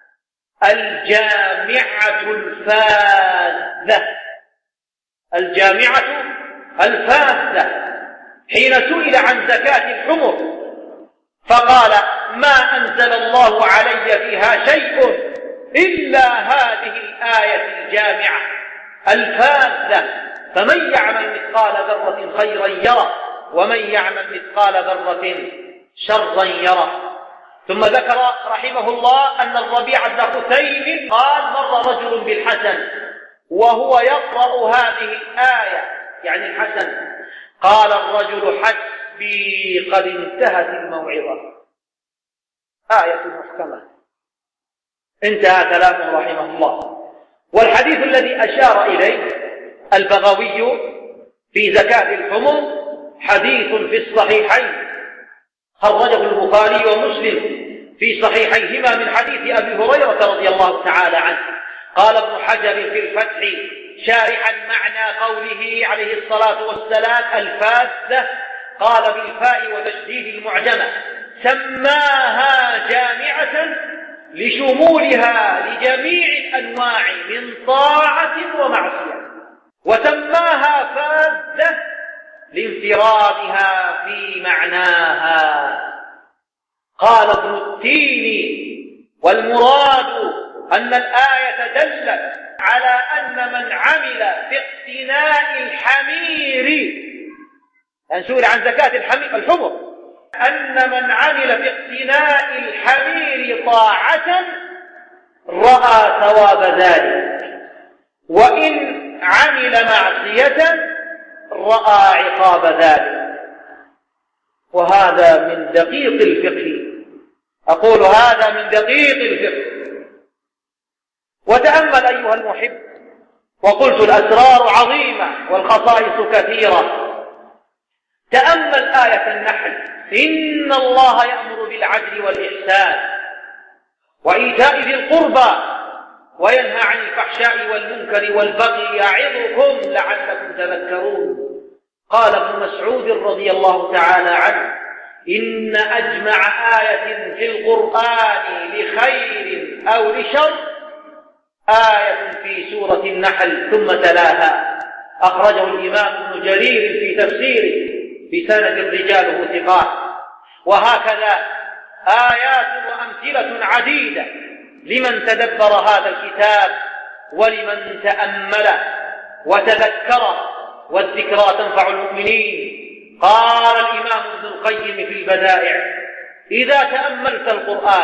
الجامعة الفاذة، الجامعة الفاذة. حين سئل عن زكاة الحمر فقال ما أنزل الله علي فيها شيء إلا هذه الآية الجامعة الفاذة فمن يعمل مثقال ذرة خيرا يره ومن يعمل مثقال ذرة شرا يره. ثم ذكر رحمه الله أن الربيع بن خثيم قال مر رجل بالحسن وهو يقرأ هذه الآية يعني الحسن، قال الرجل حسبي قد انتهت الموعظة، آية محكمة. انتهى كلامه رحمه الله. والحديث الذي أشار إليه البغوي في زكاة الحمر حديث في الصحيحين خرجه البخاري ومسلم في صحيحيهما من حديث أبي هريرة رضي الله تعالى عنه. قال ابن حجر في الفتح شارحا معنى قوله عليه الصلاة والسلام الفاذة، قال بالفاء وتشديد المعجمة: سماها جامعة لشمولها لجميع الأنواع من طاعة ومعصية، وسماها فاذة لانفرادها في معناها. قال ابن التين: والمراد أن الآية دلت على أن من عمل في اقتناء الحمير، يعني سئل عن زكاة الحمر، أن من عمل في اقتناء الحمير طاعة رأى ثواب ذلك، وإن عمل معصية رأى عقاب ذلك. وهذا من دقيق الفقه، أقول هذا من دقيق الفقه. وتأمل أيها المحب، وقلت الأسرار عظيمة والخصائص كثيرة. تأمل آية النحل: إن الله يأمر بالعدل والإحسان وإيتاء ذي القربى وينهى عن الفحشاء والمنكر والبغي يعظكم لعلكم تذكرون. قال ابن مسعود رضي الله تعالى عنه: إن أجمع آية في القرآن لخير أو لشر آية في سورة النحل ثم تلاها. أخرجه الإمام ابن جرير في تفسيره بسند رجاله ثقات. وهكذا آيات وأمثلة عديدة لمن تدبر هذا الكتاب ولمن تأمل وتذكر، والذكرى تنفع المؤمنين. قال الإمام ابن القيم في البدائع: إذا تأملت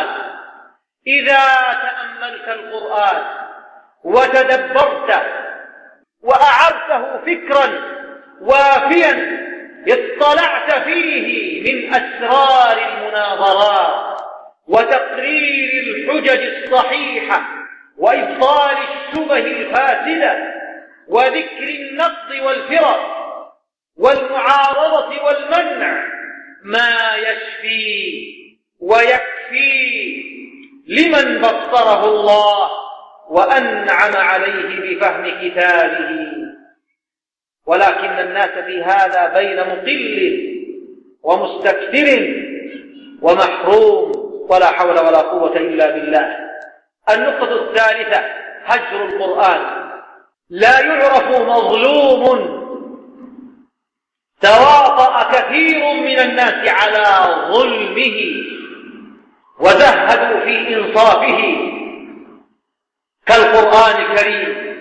القرآن وتدبرت وأعرته فكرا وافيا اطلعت فيه من أسرار المناظرات وتقرير الحجج الصحيحة وإبطال الشبه الفاسدة وذكر النقد والفرق والمعارضة والمنع ما يشفي ويكفي لمن بصره الله وأنعم عليه بفهم كتابه. ولكن الناس في هذا بين مقل ومستكثر ومحروم، ولا حول ولا قوة إلا بالله. النقطة الثالثة: هجر القرآن. لا يعرف مظلوم تواطأ كثير من الناس على ظلمه وزهدوا في إنصافه كالقرآن الكريم،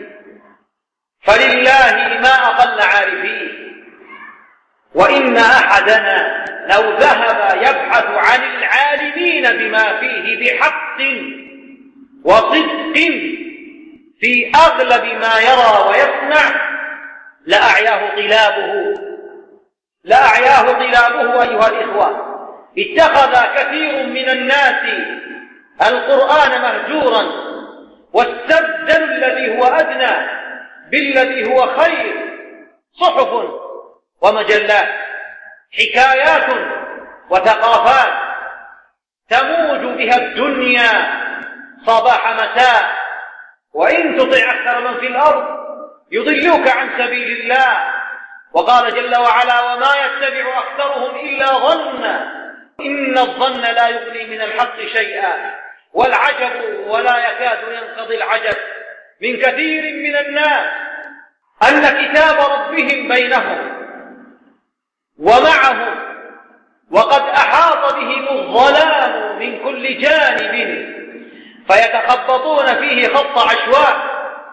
فلله ما أقل عارفين. وإن أحدنا لو ذهب يبحث عن العالمين بما فيه بحق وصدق في أغلب ما يرى ويسمع لأعياه طلابه أيها الإخوة. اتخذ كثير من الناس القرآن مهجورا، واستبدلوا الذي هو أدنى بالذي هو خير: صحف ومجلات، حكايات وثقافات تموج بها الدنيا صباح مساء. وإن تطع أكثر من في الأرض يضلوك عن سبيل الله. وقال جل وعلا: وما يتبع أكثرهم إلا ظنا إن الظن لا يغني من الحق شيئا. والعجب ولا يكاد ينقضي العجب من كثير من الناس أن كتاب ربهم بينهم ومعهم، وقد أحاط بهم الظلام من كل جانب، فيتخبطون فيه خط عشواء،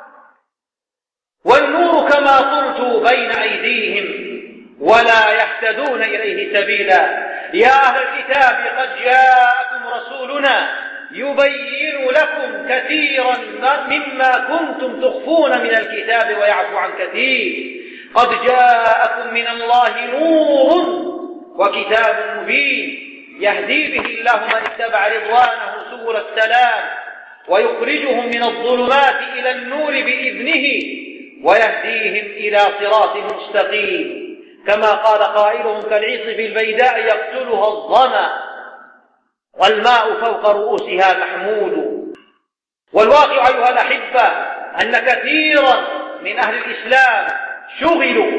والنور كما قلت بين أيديهم ولا يهتدون إليه سبيلا. يا أهل الكتاب قد جاءكم رسولنا يبين لكم كثيرا مما كنتم تخفون من الكتاب ويعفو عن كثير. قد جاءكم من الله نور وكتاب مبين يهدي به الله من اتبع رضوانه سبل السلام ويخرجهم من الظلمات إلى النور بإذنه ويهديهم إلى صراط مستقيم، كما قال قائلهم: كالعصف البيداء يقتلها الظما والماء فوق رؤوسها محمول. والواقع أيها الأحبة أن كثيرا من أهل الإسلام شغلوا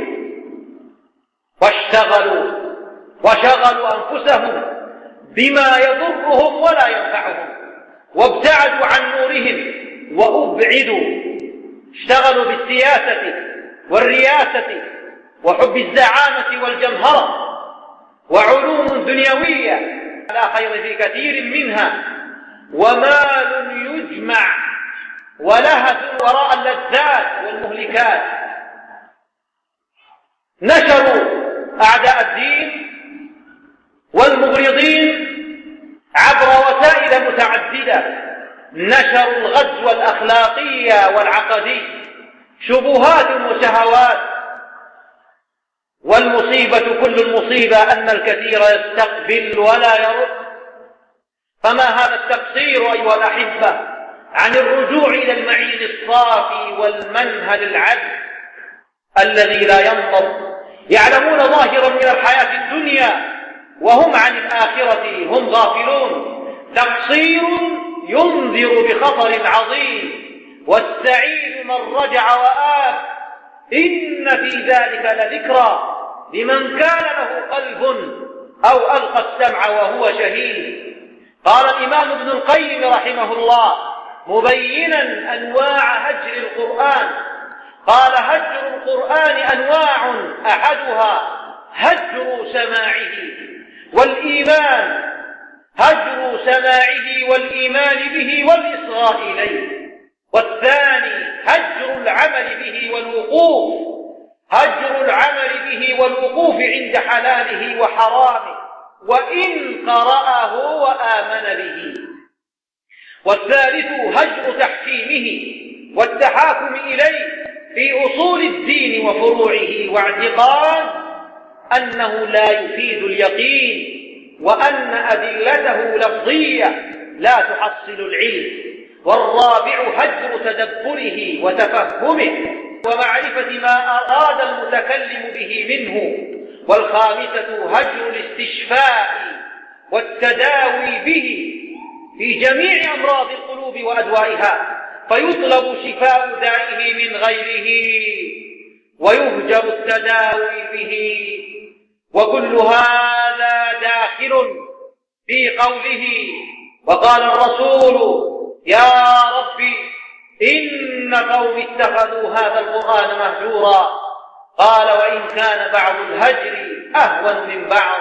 وشغلوا أنفسهم بما يضرهم ولا ينفعهم، وابتعدوا عن نورهم وأبعدوا. اشتغلوا بالسياسة والرياسة وحب الزعامة والجمهرة وعلوم دنيوية لا خير في كثير منها، ومال يجمع ولهث وراء اللذات والمهلكات. نشروا أعداء الدين والمغرضين عبر وسائل متعددة، نشروا الغزو الأخلاقي والعقدي، شبهات وشهوات. والمصيبة كل المصيبة أن الكثير يستقبل ولا يرد. فما هذا التقصير أيها الأحبة عن الرجوع إلى المعين الصافي والمنهل العدل الذي لا ينضب؟ يعلمون ظاهرا من الحياة الدنيا وهم عن الآخرة هم غافلون. تقصير ينذر بخطر عظيم، والسعيد من رجع وآب. إن في ذلك لذكرى لمن كان له قلب أو ألقى السمع وهو شهيد. قال الإمام ابن القيم رحمه الله مبينا أنواع هجر القرآن، قال: هجر القرآن أنواع، أحدها هجر سماعه والإيمان، هجر سماعه والإيمان به والإصغاء إليه. والثاني هجر العمل به والوقوف، هجر العمل به والوقوف عند حلاله وحرامه وإن قرأه وآمن به. والثالث هجر تحكيمه والتحاكم إليه في أصول الدين وفروعه، واعتقاد أنه لا يفيد اليقين وأن أدلته لفظية لا تحصل العلم. والرابع هجر تدبره وتفهمه ومعرفة ما أراد المتكلم به منه. والخامسة هجر الاستشفاء والتداوي به في جميع أمراض القلوب وأدوائها، فيطلب شفاء دائه من غيره ويهجر التداوي به. وكل هذا داخل في قوله: وقال الرسول: يا ربي إن قوم اتخذوا هذا القرآن مهجورا. قال: وإن كان بعض الهجر أهون من بعض.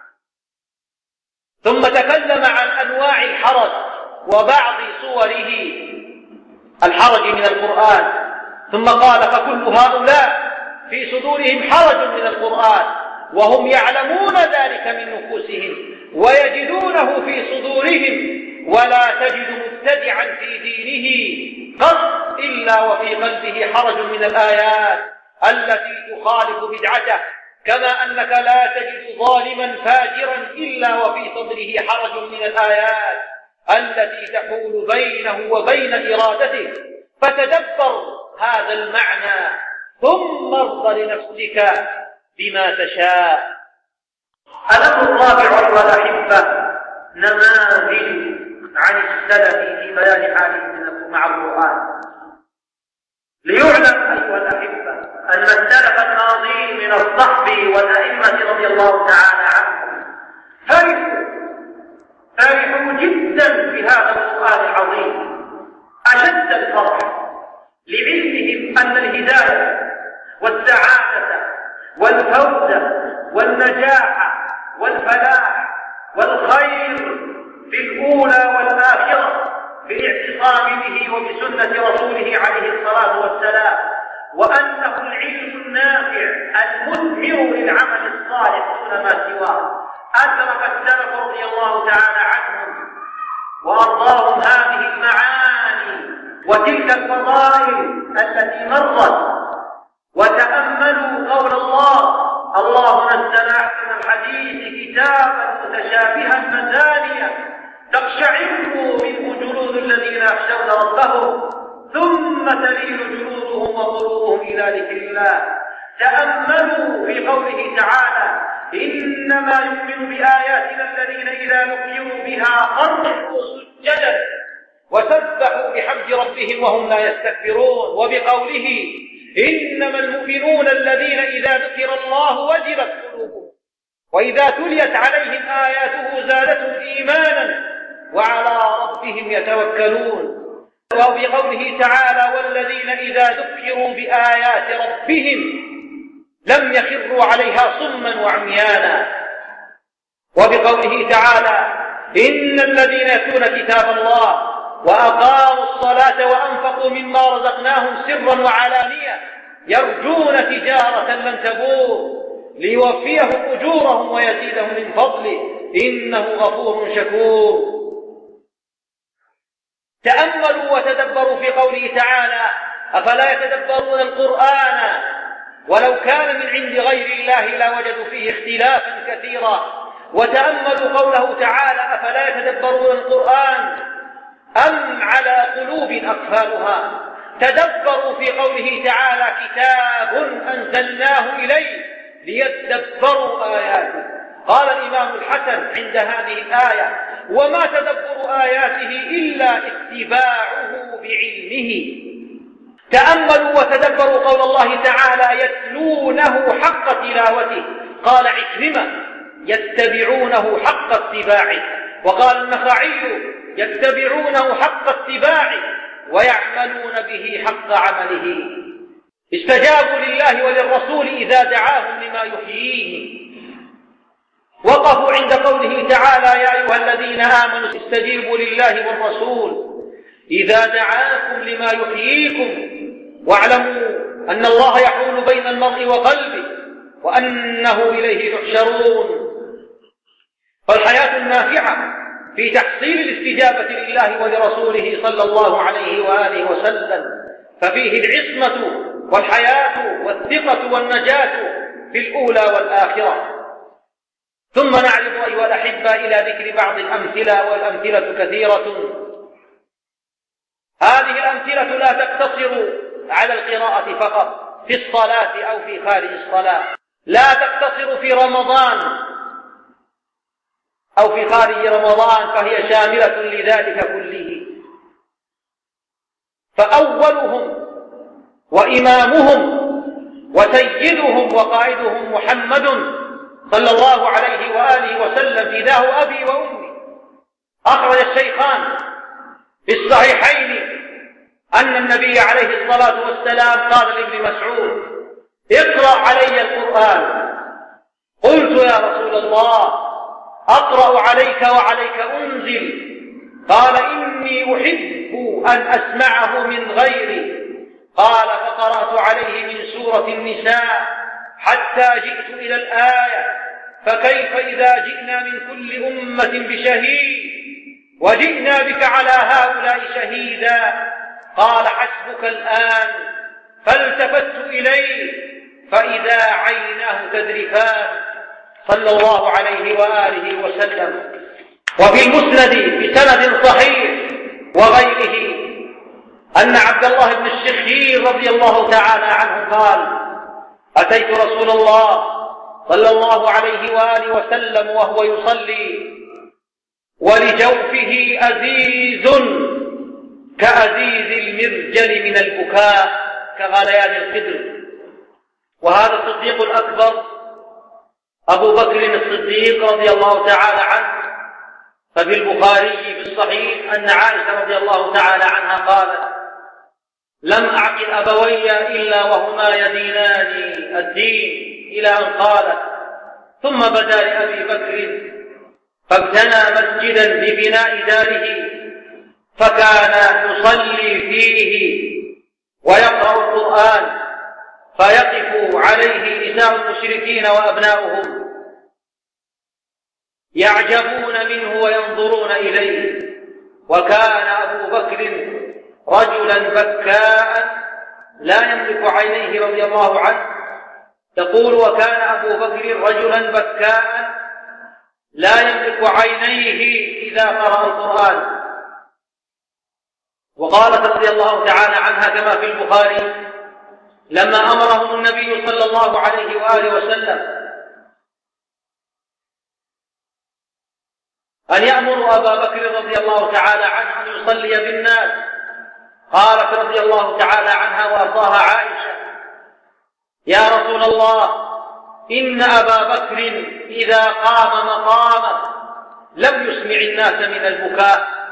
ثم تكلم عن أنواع الحرج وبعض صوره الحرج من القرآن، ثم قال: فكل هؤلاء في صدورهم حرج من القرآن وهم يعلمون ذلك من نفوسهم ويجدونه في صدورهم، ولا تجد مبتدعا في دينه قط إلا وفي قلبه حرج من الآيات التي تخالف بدعته، كما أنك لا تجد ظالما فاجرا إلا وفي صدره حرج من الآيات التي تحول بينه وبين إرادته. فتدبر هذا المعنى ثم ارض لنفسك بما تشاء. الأمر الرابع أيها الأحبة نماذج عن السلف في بيان حالهم مع القرآن. ليعلم أيها الأحبة أن السلف الماضين من الصحب والأئمة رضي الله تعالى عنهم فرحوا جدا بهذا القرآن العظيم أشد الفرح، لعلمهم أن الهداية والسعادة والفوز والنجاح والفلاح والخير في الأولى والآخرة في الاعتصام به وبسنة رسوله عليه الصلاة والسلام، وأنه العلم النافع المثمر للعمل الصالح دون ما سواه. أدرك السلف رضي الله تعالى عنهم وأرضاهم هذه المعاني وتلك الفضائل التي مرت، وتأملوا قول الله: الله نزل أحسن الحديث كتابا متشابها مثانيا تقشعر منه جلود الذين يخشون ربهم ثم تلين جلودهم وقلوبهم إلى ذكر الله. تأملوا في قوله تعالى: إنما يؤمن بآياتنا الذين إذا ذكروا بها خروا سجدا وسبحوا بحمد ربهم وهم لا يستكبرون. وبقوله: إنما المؤمنون الذين إذا ذكر الله وجلت قلوبهم وإذا تليت عليهم آياته زادتهم إيمانا وعلى ربهم يتوكلون. وبقوله تعالى: والذين إذا ذكروا بآيات ربهم لم يخروا عليها صما وعميانا. وبقوله تعالى: إن الذين يتلون كتاب الله وأقاموا الصلاة وأنفقوا مما رزقناهم سرا وعلانية يرجون تجارة لن تبور ليوفيهم أجورهم ويزيدهم من فضله إنه غفور شكور. تأملوا وتدبروا في قوله تعالى: أفلا يتدبرون القرآن ولو كان من عند غير الله لوجدوا فيه اختلافا كثيرا. وتأملوا قوله تعالى: أفلا يتدبرون القرآن أم على قلوب أقفالها. تدبروا في قوله تعالى: كتاب أنزلناه إليه ليتدبروا آياته. قال الإمام الحسن عند هذه الآية: وما تدبر آياته إلا اتباعه بعلمه. تأملوا وتدبروا قول الله تعالى: يتلونه حق تلاوته. قال عكرمة: يتبعونه حق اتباعه. وقال النخعي: يتبعونه حق اتباعه ويعملون به حق عمله. استجابوا لله وللرسول إذا دعاهم لما يحييهم. وقفوا عند قوله تعالى: يا أيها الذين آمنوا استجيبوا لله والرسول إذا دعاكم لما يحييكم واعلموا أن الله يحول بين المرء وقلبه وأنه إليه تحشرون. فالحياة النافعة في تحصيل الاستجابة لله ولرسوله صلى الله عليه وآله وسلم، ففيه العصمة والحياة والثقة والنجاة في الأولى والآخرة. ثم نعرض أيها الأحبة إلى ذكر بعض الأمثلة، والأمثلة كثيرة. هذه الأمثلة لا تقتصر على القراءة فقط في الصلاة أو في خارج الصلاة، لا تقتصر في رمضان أو في خارج رمضان، فهي شاملة لذلك كله. فأولهم وإمامهم وسيدهم وقائدهم محمد صلى الله عليه وآله وسلم، فداه أبي وأمي. أخرج الشيخان في الصحيحين أن النبي عليه الصلاة والسلام قال لابن مسعود: اقرأ علي القرآن. قلت: يا رسول الله، أقرأ عليك وعليك أنزل. قال: إني أحب أن أسمعه من غيري. قال: فقرأت عليه من سورة النساء حتى جئت إلى الآية: فكيف إذا جئنا من كل أمة بشهيد وجئنا بك على هؤلاء شهيدا. قال: حسبك الآن. فالتفت إليه فإذا عيناه تذرفان، صلى الله عليه وآله وسلم. وفي المسند بسند صحيح وغيره أن عبد الله بن الشخير رضي الله تعالى عنه قال: أتيت رسول الله صلى الله عليه وآله وسلم وهو يصلي ولجوفه أزيز كأزيز المرجل من البكاء كغليان القدر. وهذا الصديق الأكبر أبو بكر الصديق رضي الله تعالى عنه. ففي البخاري في الصحيح أن عائشة رضي الله تعالى عنها قالت: لم أعقل أبوي إلا وهما يدينان الدين، إلى أن قالت: ثم بدا لأبي بكر فابتنى مسجدا ببناء داره فكان يصلي فيه ويقرأ القرآن فيقف عليه نساء المشركين وأبناؤهم يعجبون منه وينظرون إليه. وكان أبو بكر رجلا بكاء لا يملك عينيه رضي الله عنه. تقول: وكان أبو بكر رجلا بكاء لا يملك عينيه إذا قرأ القرآن. وقالت رضي الله تعالى عنها كما في البخاري: لما أمرهم النبي صلى الله عليه وآله وسلم أن يأمروا أبا بكر رضي الله تعالى عنه أن يصلي بالناس، قالت رضي الله تعالى عنها وأرضاها عائشة: يا رسول الله، إن أبا بكر إذا قام مقاما لم يسمع الناس من البكاء،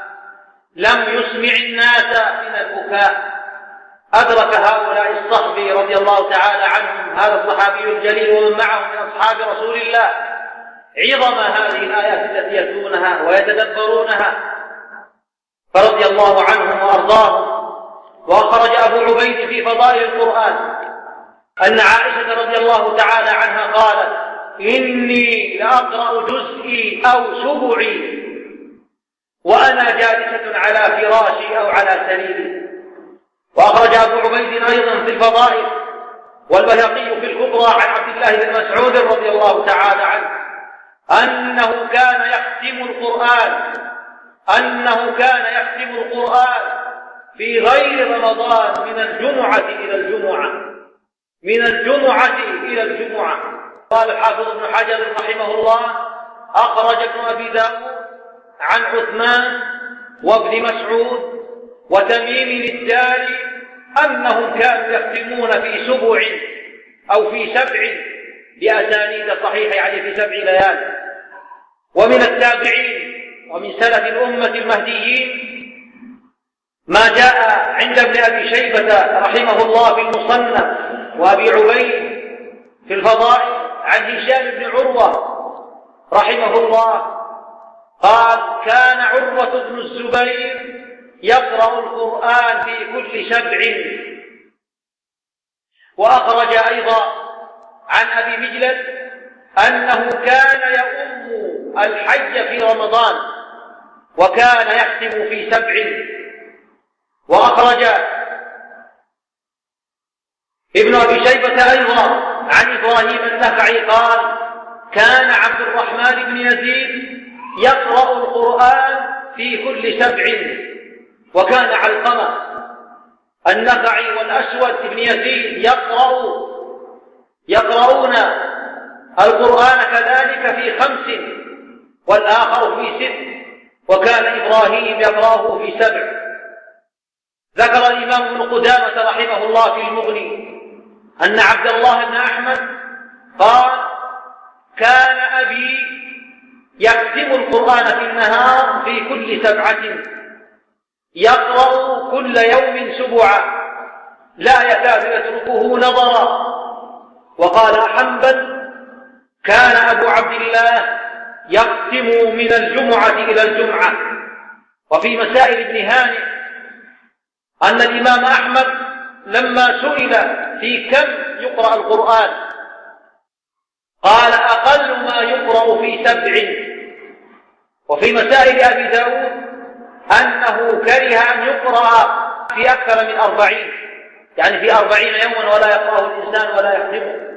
أدرك هؤلاء الصحابة رضي الله تعالى عنهم، هذا الصحابي الجليل ومن معه من أصحاب رسول الله، عظم هذه الآيات التي يتلونها ويتدبرونها، فرضي الله عنهم وأرضاهم. وأخرج أبو عبيد في فضائل القرآن أن عائشة رضي الله تعالى عنها قالت: إني لأقرأ جزئي أو سبعي وأنا جالسة على فراشي أو على سريري. وأخرج أبو عبيد أيضا في الفضائل والبيهقي في الكبرى عن عبد الله بن مسعود رضي الله تعالى عنه أنه كان يختم القرآن في غير رمضان من الجمعة إلى الجمعة. قال الحافظ ابن حجر رحمه الله: أخرج ابن أبي داود عن عثمان وابن مسعود وتميم الداري أنهم كانوا يختمون في 7 أو في 7 بأسانيد صحيحة، يعني في 7 ليال. ومن التابعين ومن سلف الأمة المهديين ما جاء عند ابن أبي شيبة رحمه الله في المصنف وأبي عبيد في الفضائل عن هشام بن عروة رحمه الله قال: كان عروة بن الزبير يقرأ القرآن في كل 7. وأخرج أيضا عن أبي مجلد أنه كان يؤم الحج في رمضان وكان يختم في 7. وأخرج ابن أبي شيبة أيضا عن إبراهيم النخعي قال: كان عبد الرحمن بن يزيد يقرأ القرآن في كل 7. وكان علقمة النخعي والأسود بن يزيد يقرؤون القرآن كذلك في 5 والآخر في 6، وكان إبراهيم يقرأه في 7. ذكر الإمام ابن قدامة رحمه الله في المغني أن عبد الله بن أحمد قال: كان أبي يختم القرآن في النهار في كل 7، يقرأ كل يوم 7 لا يكاد يتركه نظرا. وقال حنبل: كان أبو عبد الله يختم من الجمعة إلى الجمعة. وفي مسائل ابن هانئ أن الإمام أحمد لما سئل في كم يقرأ القرآن قال: أقل ما يقرأ في 7. وفي مسائل أبي داود أنه كره أن يقرأ في أكثر من 40، يعني في 40 يوما ولا يقرأه الإنسان ولا يختمه.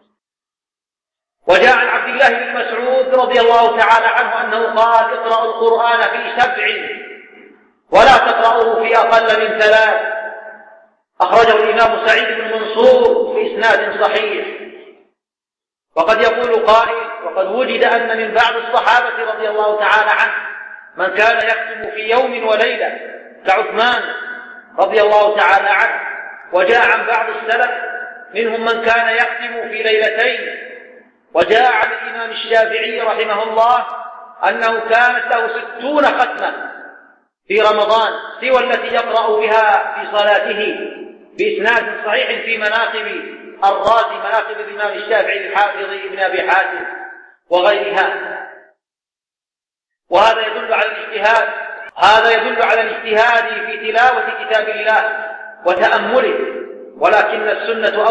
وجاء عن عبد الله بن مسعود رضي الله تعالى عنه أنه قال: اقرأوا القرآن في 7 ولا تقرأوه في أقل من 3. أخرجه الإمام سعيد بن منصور في إسناد صحيح. وقد يقول قائل: وقد وجد أن من بعض الصحابة رضي الله تعالى عنه من كان يختم في يوم وليلة كعثمان رضي الله تعالى عنه. وجاء عن بعض السلف منهم من كان يختم في 2 ليلة. وجاء عن الإمام الشافعي رحمه الله أنه كانت له 60 ختمة في رمضان سوى التي يقرأ بها في صلاته، بإسناد صحيح في مناقب الرازي، مناقب الإمام الشافعي الحافظ ابن أبي حاتم وغيرها. وهذا يدل على الاجتهاد في تلاوة كتاب الله وتأمله. ولكن السنة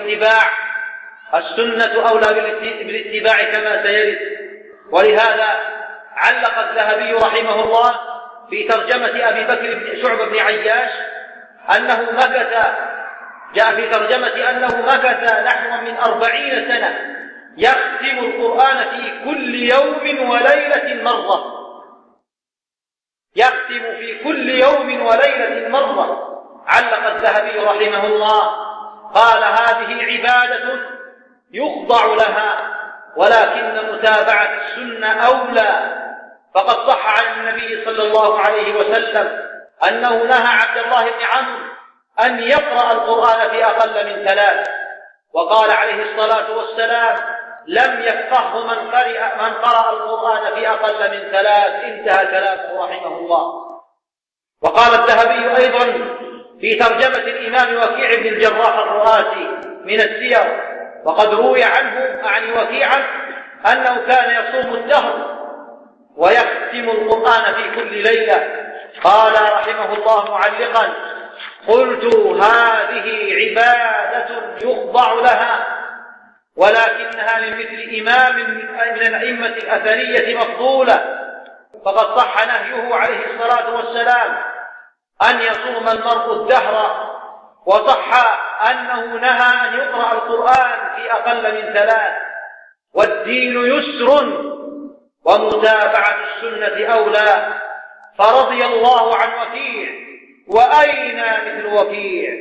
أولى بالاتباع كما سيرد. ولهذا علق الذهبي رحمه الله في ترجمة أبي بكر بن شعبة بن عياش أنه جاء في ترجمة أنه مكث نحو من 40 سنة يختم القرآن في كل يوم وليلة مرة. يختم في كل يوم وليلة مرة. علق الذهبي رحمه الله قال: هذه عبادة يخضع لها، ولكن متابعة السنة أولى. فقد صح عن النبي صلى الله عليه وسلم أنه نهى عبد الله بن عمرو أن يقرأ القرآن في أقل من 3، وقال عليه الصلاة والسلام: لم يفقهه من قرأ القرآن في أقل من 3. انتهى كلامه رحمه الله. وقال الذهبي أيضا في ترجمة الإمام وكيع بن الجراح الرؤاسي من السير، وقد روي عنه عن وكيعا أنه كان يصوم الدهر ويختم القرآن في كل ليلة. قال رحمه الله معلقا: قلت: هذه عبادة يخضع لها، ولكنها من مثل إمام من الأئمة الأثرية مفضولة. فقد صح نهيه عليه الصلاة والسلام أن يصوم المرء الدهر، وصح أنه نهى أن يقرأ القرآن في أقل من 3. والدين يسر ومتابعة السنة أولى. فرضي الله عن وكيع، وأين مثل وكيع؟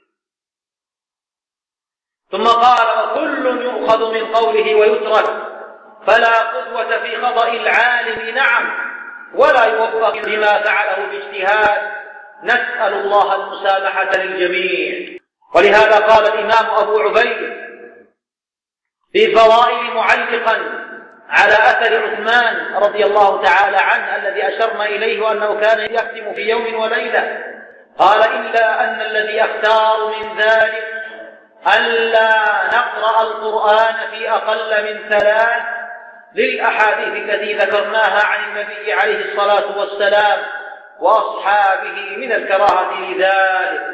ثم قال: وكل يؤخذ من قوله ويترك، فلا قدوة في خطأ العالم نعم، ولا يوفق بما فعله باجتهاد. نسأل الله المسامحة للجميع. ولهذا قال الإمام أبو عبيد في فضائل معلقا على أثر عثمان رضي الله تعالى عنه الذي أشرنا إليه أنه كان يختم في يوم وليلة، قال: إلا أن الذي أختار من ذلك ألا نقرأ القرآن في أقل من 3 للأحاديث التي ذكرناها عن النبي عليه الصلاة والسلام وأصحابه من الكراهة لذلك.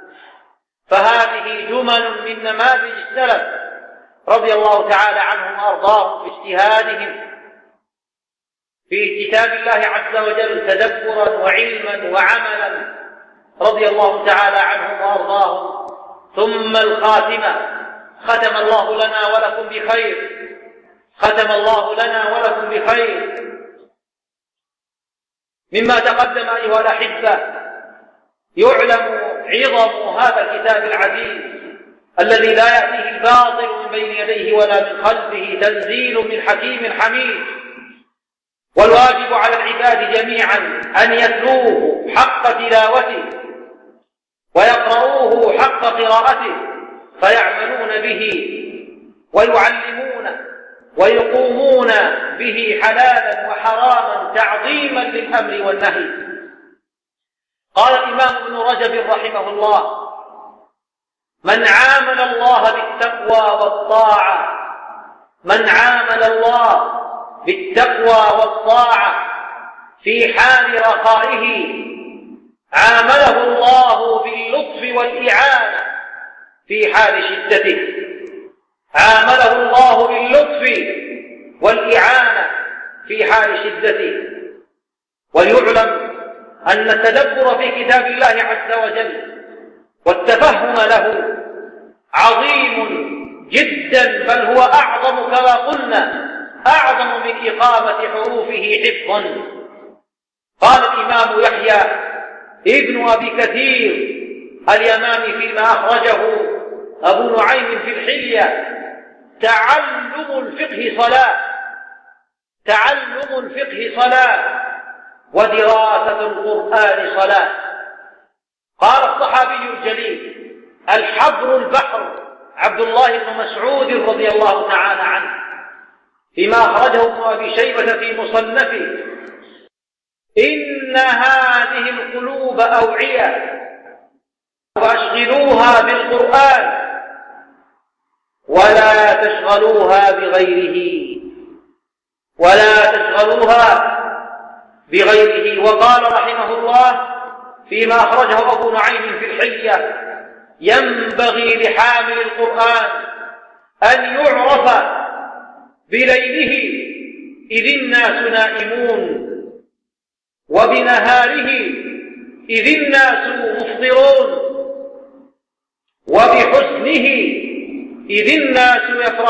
فهذه جمل من نماذج السلف رضي الله تعالى عنهم وأرضاهم في اجتهادهم في كتاب الله عز وجل تدبرا وعلما وعملا، رضي الله تعالى عنهم وأرضاهم. ثم الخاتمة: ختم الله لنا ولكم بخير، ختم الله لنا ولكم بخير. مما تقدم أيها الأحبة يعلم عظم هذا الكتاب العزيز الذي لا يأتيه الباطل من بين يديه ولا من خلفه، تنزيل من حكيم حميد. والواجب على العباد جميعا أن يتلوه حق تلاوته ويقرؤوه حق قراءته، فيعملون به ويعلمون ويقومون به حلالا وحراما تعظيما للأمر والنهي. قال الإمام ابن رجب رحمه الله: من عامل الله بالتقوى والطاعة، من عامل الله بالتقوى والطاعة في حال رخائه عامله الله باللطف والإعانة في حال شدته، عامله الله باللطف والإعانة في حال شدته. وليعلم أن التدبر في كتاب الله عز وجل والتفهم له عظيم جدا، بل هو أعظم كما قلنا، أعظم من إقامة حروفه حفظا. قال الإمام يحيى ابن أبي كثير اليمامي فيما أخرجه أبو نعيم في الحلية: تعلم الفقه صلاة، تعلم الفقه صلاة، ودراسة القرآن صلاة. قال الصحابي الجليل الحبر البحر عبد الله بن مسعود رضي الله تعالى عنه فيما أخرجه ابن أبي شيبة في مصنفه: إن هذه القلوب أوعية فاشغلوها بالقرآن ولا تشغلوها بغيره، ولا تشغلوها بغيره. وقال رحمه الله فيما أخرجه أبو نعيم في الحلية: ينبغي لحامل القرآن أن يعرف بليله إذ الناس نائمون، وبنهاره إذ الناس مفطرون، وبحسنه إذ الناس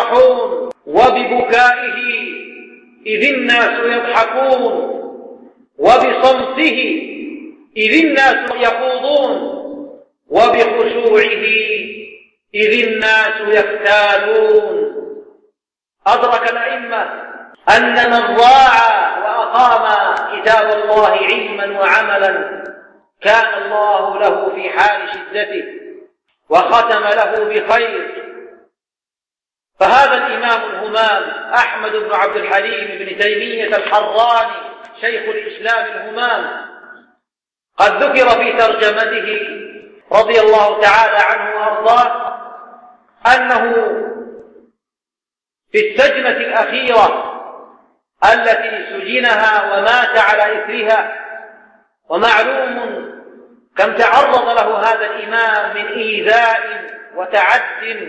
يفرحون، وببكائه إذ الناس يضحكون، وبصمته إذ الناس يخوضون وبخشوعه إذ الناس يكتالون. أدرك الأئمة أن من ضاع وأقام كتاب الله علما وعملا كان الله له في حال شدته وختم له بخير. فهذا الإمام الهمام أحمد بن عبد الحليم بن تيمية الحراني شيخ الإسلام الهمام قد ذكر في ترجمته رضي الله تعالى عنه وأرضاه أنه في السجنة الأخيرة التي سجنها ومات على إثرها، ومعلوم كم تعرض له هذا الإمام من إيذاء وتعد.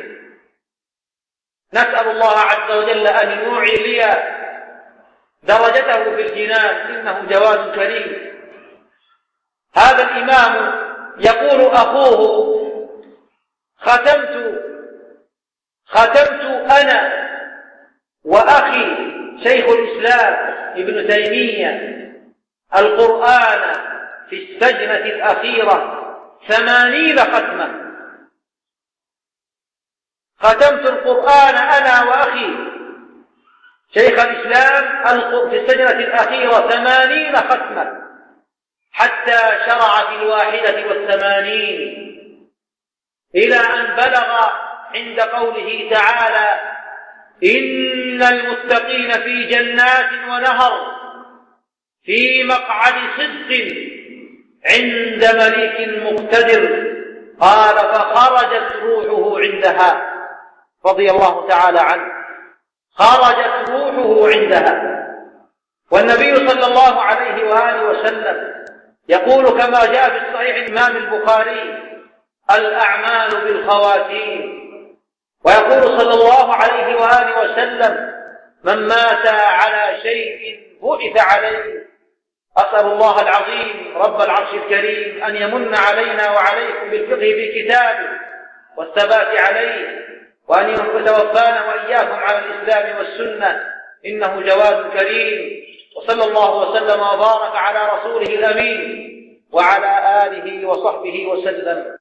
نسأل الله عز وجل أن يعلي درجته في الجنان إنه جواد كريم. هذا الإمام يقول أخوه: ختمت أنا وأخي شيخ الإسلام ابن تيمية القرآن في السجنة الأخيرة 80 ختمة. ختمت القرآن أنا وأخي شيخ الإسلام في السجنة الأخيرة 80 ختمة حتى شرع في 81 إلى أن بلغ عند قوله تعالى: إن المتقين في جنات ونهر في مقعد صدق عند مليك مقتدر. قال: فخرجت روحه عندها رضي الله تعالى عنه، خرجت روحه عندها. والنبي صلى الله عليه وآله وسلم يقول كما جاء في الصحيح الإمام البخاري: الأعمال بالخواتيم. ويقول صلى الله عليه وآله وسلم: من مات على شيء بعث عليه. أسأل الله العظيم رب العرش الكريم أن يمن علينا وعليكم بالفقه بكتابه والثبات عليه، وأن يتوفانا وإياكم على الإسلام والسنة، إنه جواد كريم. وصلى الله وسلم وبارك على رسوله الأمين وعلى آله وصحبه وسلم.